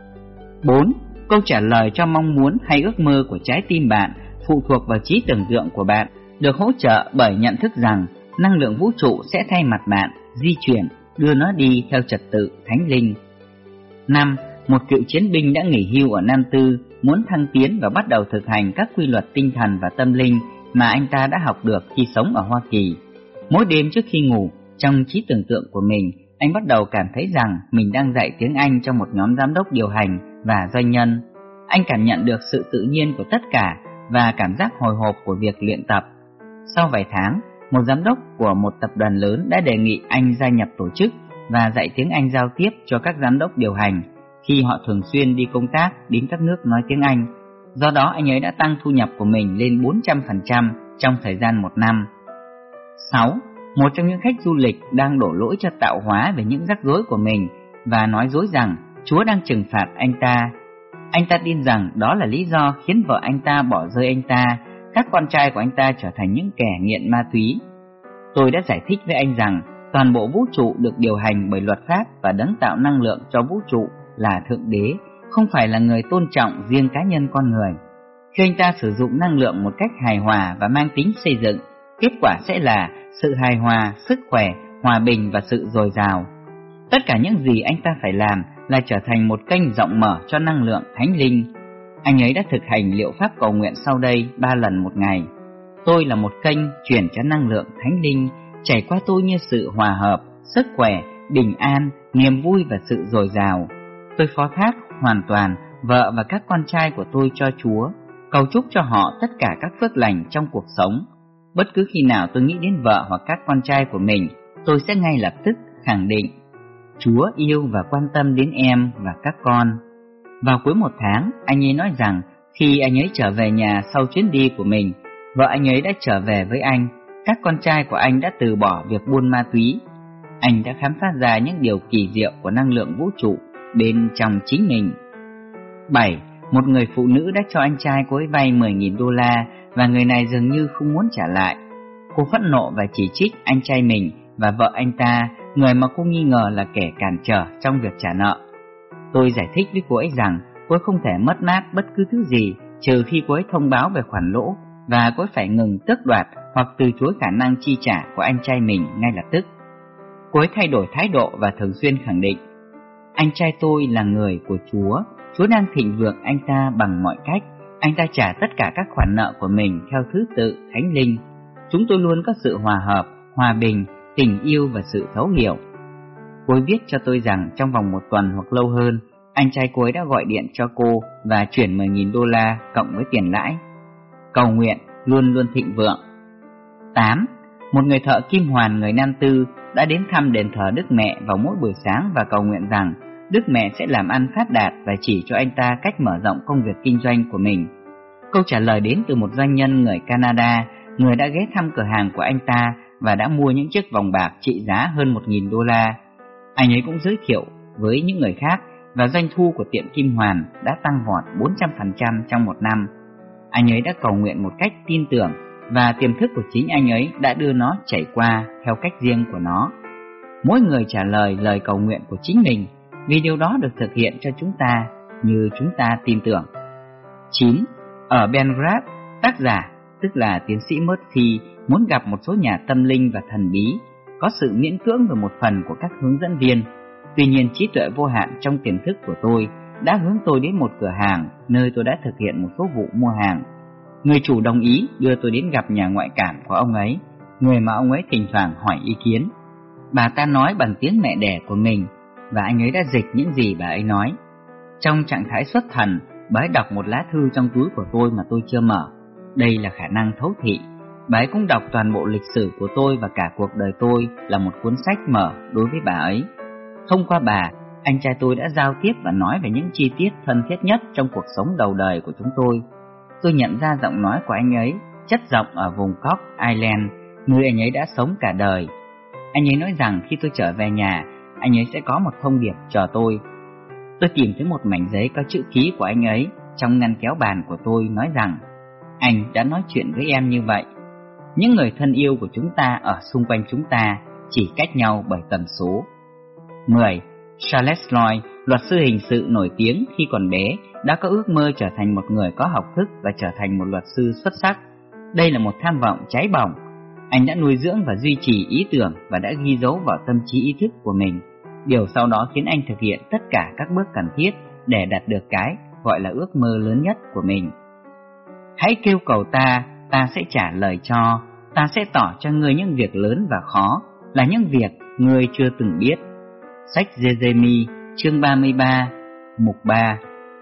Bốn. Câu trả lời cho mong muốn hay ước mơ của trái tim bạn phụ thuộc vào trí tưởng tượng của bạn, được hỗ trợ bởi nhận thức rằng năng lượng vũ trụ sẽ thay mặt bạn di chuyển, đưa nó đi theo trật tự thánh linh. Năm. Một cựu chiến binh đã nghỉ hưu ở Nam Tư muốn thăng tiến và bắt đầu thực hành các quy luật tinh thần và tâm linh mà anh ta đã học được khi sống ở Hoa Kỳ. Mỗi đêm trước khi ngủ, trong trí tưởng tượng của mình, anh bắt đầu cảm thấy rằng mình đang dạy tiếng Anh cho một nhóm giám đốc điều hành và doanh nhân. Anh cảm nhận được sự tự nhiên của tất cả và cảm giác hồi hộp của việc luyện tập. Sau vài tháng, một giám đốc của một tập đoàn lớn đã đề nghị anh gia nhập tổ chức và dạy tiếng Anh giao tiếp cho các giám đốc điều hành khi họ thường xuyên đi công tác đến các nước nói tiếng Anh. Do đó anh ấy đã tăng thu nhập của mình lên bốn trăm phần trăm trong thời gian một năm. Sáu. Một trong những khách du lịch đang đổ lỗi cho tạo hóa về những rắc rối của mình và nói dối rằng Chúa đang trừng phạt anh ta. Anh ta tin rằng đó là lý do khiến vợ anh ta bỏ rơi anh ta, các con trai của anh ta trở thành những kẻ nghiện ma túy. Tôi đã giải thích với anh rằng toàn bộ vũ trụ được điều hành bởi luật pháp và đấng tạo năng lượng cho vũ trụ là Thượng Đế, không phải là người tôn trọng riêng cá nhân con người. Khi anh ta sử dụng năng lượng một cách hài hòa và mang tính xây dựng, kết quả sẽ là sự hài hòa, sức khỏe, hòa bình và sự dồi dào. Tất cả những gì anh ta phải làm là trở thành một kênh rộng mở cho năng lượng thánh linh. Anh ấy đã thực hành liệu pháp cầu nguyện sau đây ba lần một ngày. Tôi là một kênh chuyển cho năng lượng thánh linh chảy qua tôi như sự hòa hợp, sức khỏe, bình an, niềm vui và sự dồi dào. Tôi phó thác hoàn toàn vợ và các con trai của tôi cho Chúa, cầu chúc cho họ tất cả các phước lành trong cuộc sống. Bất cứ khi nào tôi nghĩ đến vợ hoặc các con trai của mình, tôi sẽ ngay lập tức khẳng định: Chúa yêu và quan tâm đến em và các con. Vào cuối một tháng, anh ấy nói rằng khi anh ấy trở về nhà sau chuyến đi của mình, vợ anh ấy đã trở về với anh, các con trai của anh đã từ bỏ việc buôn ma túy. Anh đã khám phá ra những điều kỳ diệu của năng lượng vũ trụ bên trong chính mình. bảy. Một người phụ nữ đã cho anh trai cô ấy vay mười nghìn đô la và người này dường như không muốn trả lại. Cô phẫn nộ và chỉ trích anh trai mình và vợ anh ta, người mà cô nghi ngờ là kẻ cản trở trong việc trả nợ. Tôi giải thích với cô ấy rằng cô ấy không thể mất mát bất cứ thứ gì trừ khi cô ấy thông báo về khoản lỗ, và cô ấy phải ngừng tước đoạt hoặc từ chối khả năng chi trả của anh trai mình ngay lập tức. Cô ấy thay đổi thái độ và thường xuyên khẳng định: anh trai tôi là người của Chúa, Chúa đang thịnh vượng anh ta bằng mọi cách, anh ta trả tất cả các khoản nợ của mình theo thứ tự thánh linh. Chúng tôi luôn có sự hòa hợp, hòa bình, tình yêu và sự thấu hiểu. Cô ấy viết cho tôi rằng trong vòng một tuần hoặc lâu hơn, anh trai cô ấy đã gọi điện cho cô và chuyển mười nghìn đô la cộng với tiền lãi. Cầu nguyện luôn luôn thịnh vượng. tám. Một người thợ kim hoàn người Nam Tư đã đến thăm đền thờ Đức Mẹ vào mỗi buổi sáng và cầu nguyện rằng Đức Mẹ sẽ làm ăn phát đạt và chỉ cho anh ta cách mở rộng công việc kinh doanh của mình. Câu trả lời đến từ một doanh nhân người Canada, người đã ghé thăm cửa hàng của anh ta và đã mua những chiếc vòng bạc trị giá hơn một nghìn đô la. Anh ấy cũng giới thiệu với những người khác và doanh thu của tiệm kim hoàn đã tăng vọt bốn trăm phần trăm trong một năm. Anh ấy đã cầu nguyện một cách tin tưởng và tiềm thức của chính anh ấy đã đưa nó chảy qua theo cách riêng của nó. Mỗi người trả lời lời cầu nguyện của chính mình, vì điều đó được thực hiện cho chúng ta như chúng ta tin tưởng. chín. Ở Belgrade, tác giả, tức là tiến sĩ Murphy, muốn gặp một số nhà tâm linh và thần bí, có sự miễn cưỡng về một phần của các hướng dẫn viên. Tuy nhiên, trí tuệ vô hạn trong tiềm thức của tôi đã hướng tôi đến một cửa hàng nơi tôi đã thực hiện một số vụ mua hàng. Người chủ đồng ý đưa tôi đến gặp nhà ngoại cảm của ông ấy, người mà ông ấy thỉnh thoảng hỏi ý kiến. Bà ta nói bằng tiếng mẹ đẻ của mình, và anh ấy đã dịch những gì bà ấy nói. Trong trạng thái xuất thần, bà ấy đọc một lá thư trong túi của tôi mà tôi chưa mở. Đây là khả năng thấu thị. Bà ấy cũng đọc toàn bộ lịch sử của tôi và cả cuộc đời tôi là một cuốn sách mở đối với bà ấy. Thông qua bà, anh trai tôi đã giao tiếp và nói về những chi tiết thân thiết nhất trong cuộc sống đầu đời của chúng tôi. Tôi nhận ra giọng nói của anh ấy chất giọng ở vùng Cook Island, nơi anh ấy đã sống cả đời. Anh ấy nói rằng khi tôi trở về nhà, anh ấy sẽ có một thông điệp cho tôi. Tôi tìm thấy một mảnh giấy có chữ ký của anh ấy trong ngăn kéo bàn của tôi, nói rằng: anh đã nói chuyện với em như vậy. Những người thân yêu của chúng ta ở xung quanh chúng ta chỉ cách nhau bởi tần số. mười. Charles Lloyd, luật sư hình sự nổi tiếng khi còn bé, đã có ước mơ trở thành một người có học thức và trở thành một luật sư xuất sắc. Đây là một tham vọng cháy bỏng. Anh đã nuôi dưỡng và duy trì ý tưởng và đã ghi dấu vào tâm trí ý thức của mình. Điều sau đó khiến anh thực hiện tất cả các bước cần thiết để đạt được cái gọi là ước mơ lớn nhất của mình. Hãy kêu cầu ta, ta sẽ trả lời cho. Ta sẽ tỏ cho ngươi những việc lớn và khó, là những việc ngươi chưa từng biết. Sách Giê-rê-mi, chương ba mươi ba, mục ba.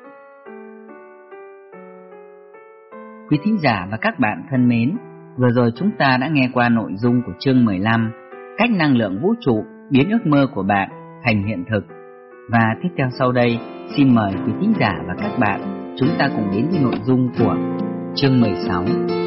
Quý thính giả và các bạn thân mến, vừa rồi chúng ta đã nghe qua nội dung của chương mười lăm, cách năng lượng vũ trụ biến ước mơ của bạn thành hiện thực. Và tiếp theo sau đây, xin mời quý thính giả và các bạn chúng ta cùng đến với nội dung của chương mười sáu.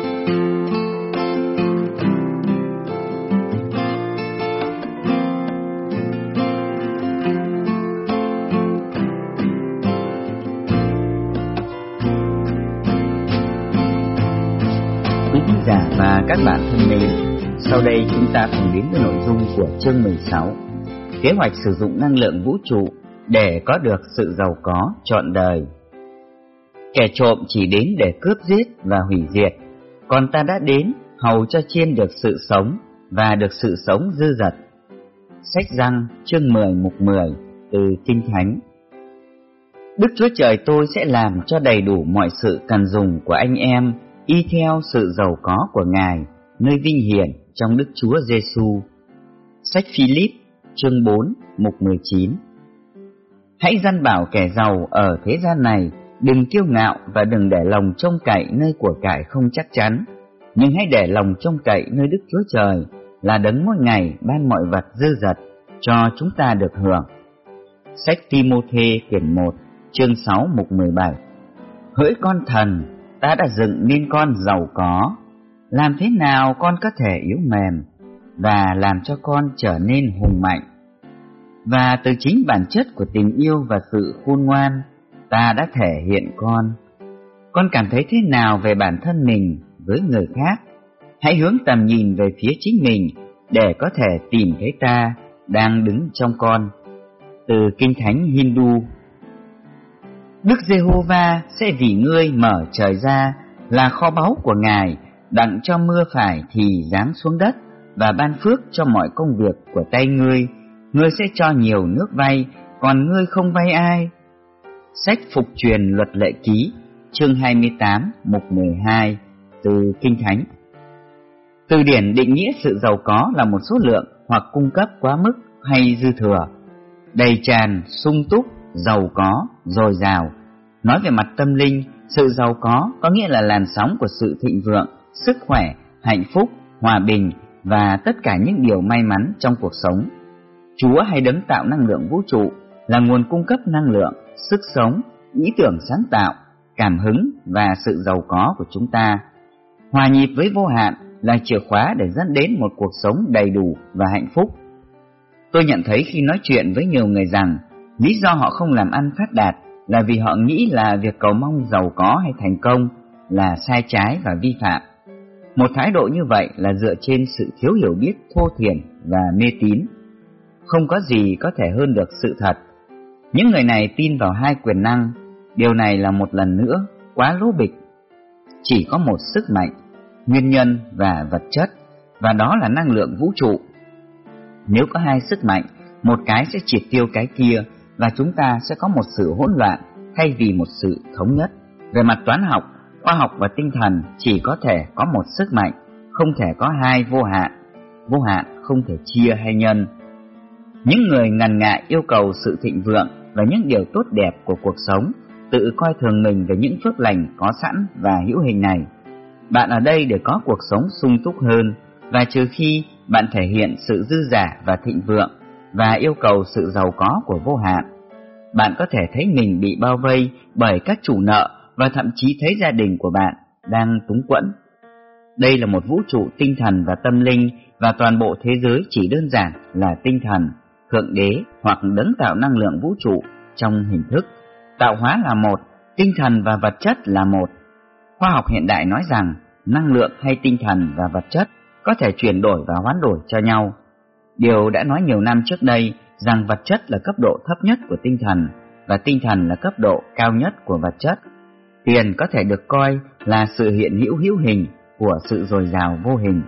Quý thính giả và các bạn thân mến, sau đây chúng ta cùng đến với nội dung của chương mười sáu, kế hoạch sử dụng năng lượng vũ trụ để có được sự giàu có trọn đời. Kẻ trộm chỉ đến để cướp giết và hủy diệt, còn ta đã đến hầu cho chiên được sự sống và được sự sống dư dật. Sách Răng chương mười mục mười từ Kinh Thánh. Đức Chúa Trời tôi sẽ làm cho đầy đủ mọi sự cần dùng của anh em y theo sự giàu có của Ngài nơi vinh hiển trong Đức Chúa Giêsu. Sách Philip chương bốn mục mười chín. Hãy dăn bảo kẻ giàu ở thế gian này đừng kiêu ngạo và đừng để lòng trông cậy nơi của cải không chắc chắn, nhưng hãy để lòng trông cậy nơi Đức Chúa Trời là đấng mỗi ngày ban mọi vật dư dật cho chúng ta được hưởng. Sách Ti-mô-thê quyển một chương sáu mục mười bảy. Hỡi con thần, ta đã dựng nên con giàu có, làm thế nào con có thể yếu mềm, và làm cho con trở nên hùng mạnh. Và từ chính bản chất của tình yêu và sự khôn ngoan, ta đã thể hiện con. Con cảm thấy thế nào về bản thân mình với người khác? Hãy hướng tầm nhìn về phía chính mình để có thể tìm thấy ta đang đứng trong con. Từ Kinh Thánh Hindu. Đức Giê-hô-va sẽ vì ngươi mở trời ra, là kho báu của Ngài, đặng cho mưa phải thì giáng xuống đất, và ban phước cho mọi công việc của tay ngươi. Ngươi sẽ cho nhiều nước vay, còn ngươi không vay ai. Sách Phục truyền luật lệ ký, chương hai mươi tám, mục mười hai, từ Kinh Thánh. Từ điển định nghĩa sự giàu có là một số lượng hoặc cung cấp quá mức hay dư thừa, đầy tràn, sung túc, giàu có, dồi dào. Nói về mặt tâm linh, sự giàu có có nghĩa là làn sóng của sự thịnh vượng, sức khỏe, hạnh phúc, hòa bình và tất cả những điều may mắn trong cuộc sống. Chúa hay đấng tạo năng lượng vũ trụ là nguồn cung cấp năng lượng, sức sống, ý tưởng sáng tạo, cảm hứng và sự giàu có của chúng ta. Hòa nhịp với vô hạn là chìa khóa để dẫn đến một cuộc sống đầy đủ và hạnh phúc. Tôi nhận thấy khi nói chuyện với nhiều người rằng lý do họ không làm ăn phát đạt là vì họ nghĩ là việc cầu mong giàu có hay thành công là sai trái và vi phạm. Một thái độ như vậy là dựa trên sự thiếu hiểu biết thô thiển và mê tín. Không có gì có thể hơn được sự thật. Những người này tin vào hai quyền năng. Điều này là một lần nữa quá lố bịch. Chỉ có một sức mạnh, nguyên nhân và vật chất, và đó là năng lượng vũ trụ. Nếu có hai sức mạnh, một cái sẽ triệt tiêu cái kia, và chúng ta sẽ có một sự hỗn loạn thay vì một sự thống nhất. Về mặt toán học, khoa học và tinh thần chỉ có thể có một sức mạnh, không thể có hai vô hạn. Vô hạn không thể chia hay nhân. Những người ngần ngại yêu cầu sự thịnh vượng và những điều tốt đẹp của cuộc sống, tự coi thường mình về những phước lành có sẵn và hữu hình này. Bạn ở đây để có cuộc sống sung túc hơn, và trừ khi bạn thể hiện sự dư dả và thịnh vượng và yêu cầu sự giàu có của vô hạn, bạn có thể thấy mình bị bao vây bởi các chủ nợ và thậm chí thấy gia đình của bạn đang túng quẫn. Đây là một vũ trụ tinh thần và tâm linh, và toàn bộ thế giới chỉ đơn giản là tinh thần, thượng đế hoặc đấng tạo năng lượng vũ trụ trong hình thức. Tạo hóa là một, tinh thần và vật chất là một. Khoa học hiện đại nói rằng năng lượng hay tinh thần và vật chất có thể chuyển đổi và hoán đổi cho nhau. Điều đã nói nhiều năm trước đây rằng vật chất là cấp độ thấp nhất của tinh thần và tinh thần là cấp độ cao nhất của vật chất. Tiền có thể được coi là sự hiện hữu hữu hình của sự dồi dào vô hình.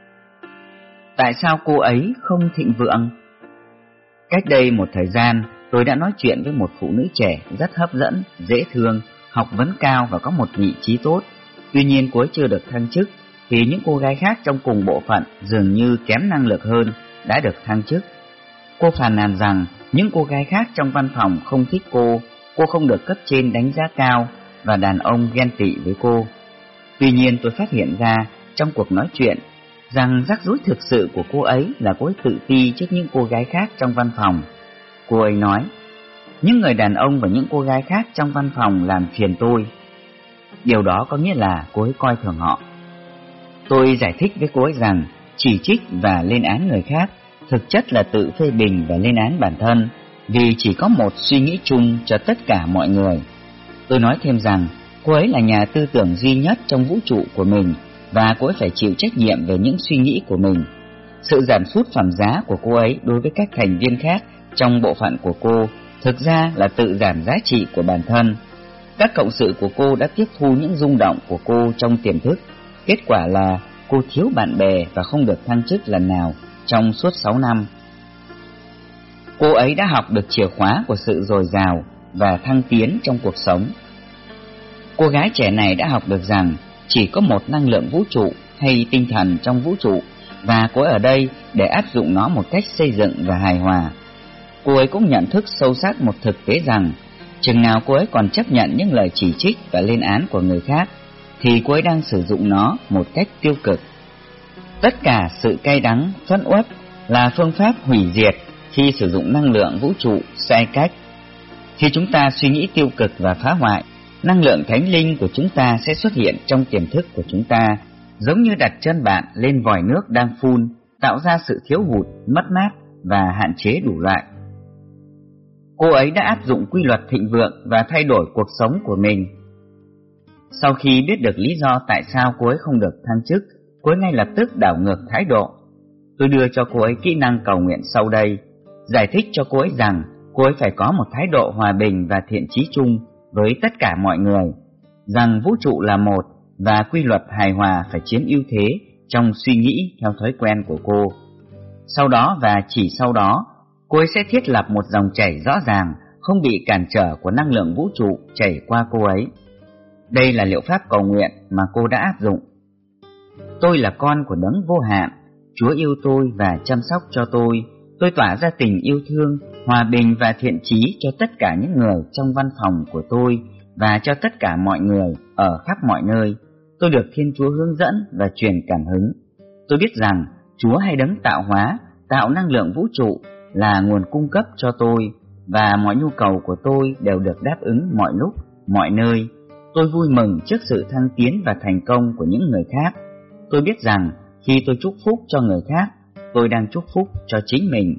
Tại sao cô ấy không thịnh vượng? Cách đây một thời gian, tôi đã nói chuyện với một phụ nữ trẻ rất hấp dẫn, dễ thương, học vấn cao và có một vị trí tốt. Tuy nhiên cô ấy chưa được thăng chức, thì những cô gái khác trong cùng bộ phận dường như kém năng lực hơn đã được thăng chức. Cô phàn nàn rằng những cô gái khác trong văn phòng không thích cô, cô không được cấp trên đánh giá cao và đàn ông ghen tị với cô. Tuy nhiên tôi phát hiện ra trong cuộc nói chuyện rằng rắc rối thực sự của cô ấy là cô ấy tự ti trước những cô gái khác trong văn phòng. Cô ấy nói, những người đàn ông và những cô gái khác trong văn phòng làm phiền tôi. Điều đó có nghĩa là cô ấy coi thường họ. Tôi giải thích với cô ấy rằng chỉ trích và lên án người khác thực chất là tự phê bình và lên án bản thân, vì chỉ có một suy nghĩ chung cho tất cả mọi người. Tôi nói thêm rằng cô ấy là nhà tư tưởng duy nhất trong vũ trụ của mình, và cô ấy phải chịu trách nhiệm về những suy nghĩ của mình. Sự giảm sút phẩm giá của cô ấy đối với các thành viên khác trong bộ phận của cô thực ra là tự giảm giá trị của bản thân. Các cộng sự của cô đã tiếp thu những rung động của cô trong tiềm thức. Kết quả là cô thiếu bạn bè và không được thăng chức lần nào trong suốt sáu năm. Cô ấy đã học được chìa khóa của sự dồi dào và thăng tiến trong cuộc sống. Cô gái trẻ này đã học được rằng chỉ có một năng lượng vũ trụ hay tinh thần trong vũ trụ, và cô ấy ở đây để áp dụng nó một cách xây dựng và hài hòa. Cô ấy cũng nhận thức sâu sắc một thực tế rằng chừng nào cô ấy còn chấp nhận những lời chỉ trích và lên án của người khác, thì cô ấy đang sử dụng nó một cách tiêu cực. Tất cả sự cay đắng, phẫn uất là phương pháp hủy diệt khi sử dụng năng lượng vũ trụ sai cách. Khi chúng ta suy nghĩ tiêu cực và phá hoại, năng lượng thánh linh của chúng ta sẽ xuất hiện trong tiềm thức của chúng ta, giống như đặt chân bạn lên vòi nước đang phun, tạo ra sự thiếu hụt, mất mát và hạn chế đủ loại. cô ấy đã áp dụng quy luật thịnh vượng và thay đổi cuộc sống của mình. Sau khi biết được lý do tại sao cô ấy không được thăng chức, cô ấy ngay lập tức đảo ngược thái độ. Tôi đưa cho cô ấy kỹ năng cầu nguyện sau đây, giải thích cho cô ấy rằng cô ấy phải có một thái độ hòa bình và thiện chí chung với tất cả mọi người, rằng vũ trụ là một và quy luật hài hòa phải chiếm ưu thế trong suy nghĩ theo thói quen của cô. Sau đó và chỉ sau đó, cô ấy sẽ thiết lập một dòng chảy rõ ràng, không bị cản trở của năng lượng vũ trụ chảy qua cô ấy. Đây là liệu pháp cầu nguyện mà cô đã áp dụng. Tôi là con của Đấng vô hạn, Chúa yêu tôi và chăm sóc cho tôi. Tôi tỏa ra tình yêu thương, hòa bình và thiện chí cho tất cả những người trong văn phòng của tôi và cho tất cả mọi người ở khắp mọi nơi. Tôi được Thiên Chúa hướng dẫn và truyền cảm hứng. Tôi biết rằng Chúa hay Đấng tạo hóa, tạo năng lượng vũ trụ là nguồn cung cấp cho tôi, và mọi nhu cầu của tôi đều được đáp ứng mọi lúc, mọi nơi. Tôi vui mừng trước sự thăng tiến và thành công của những người khác. Tôi biết rằng khi tôi chúc phúc cho người khác, tôi đang chúc phúc cho chính mình.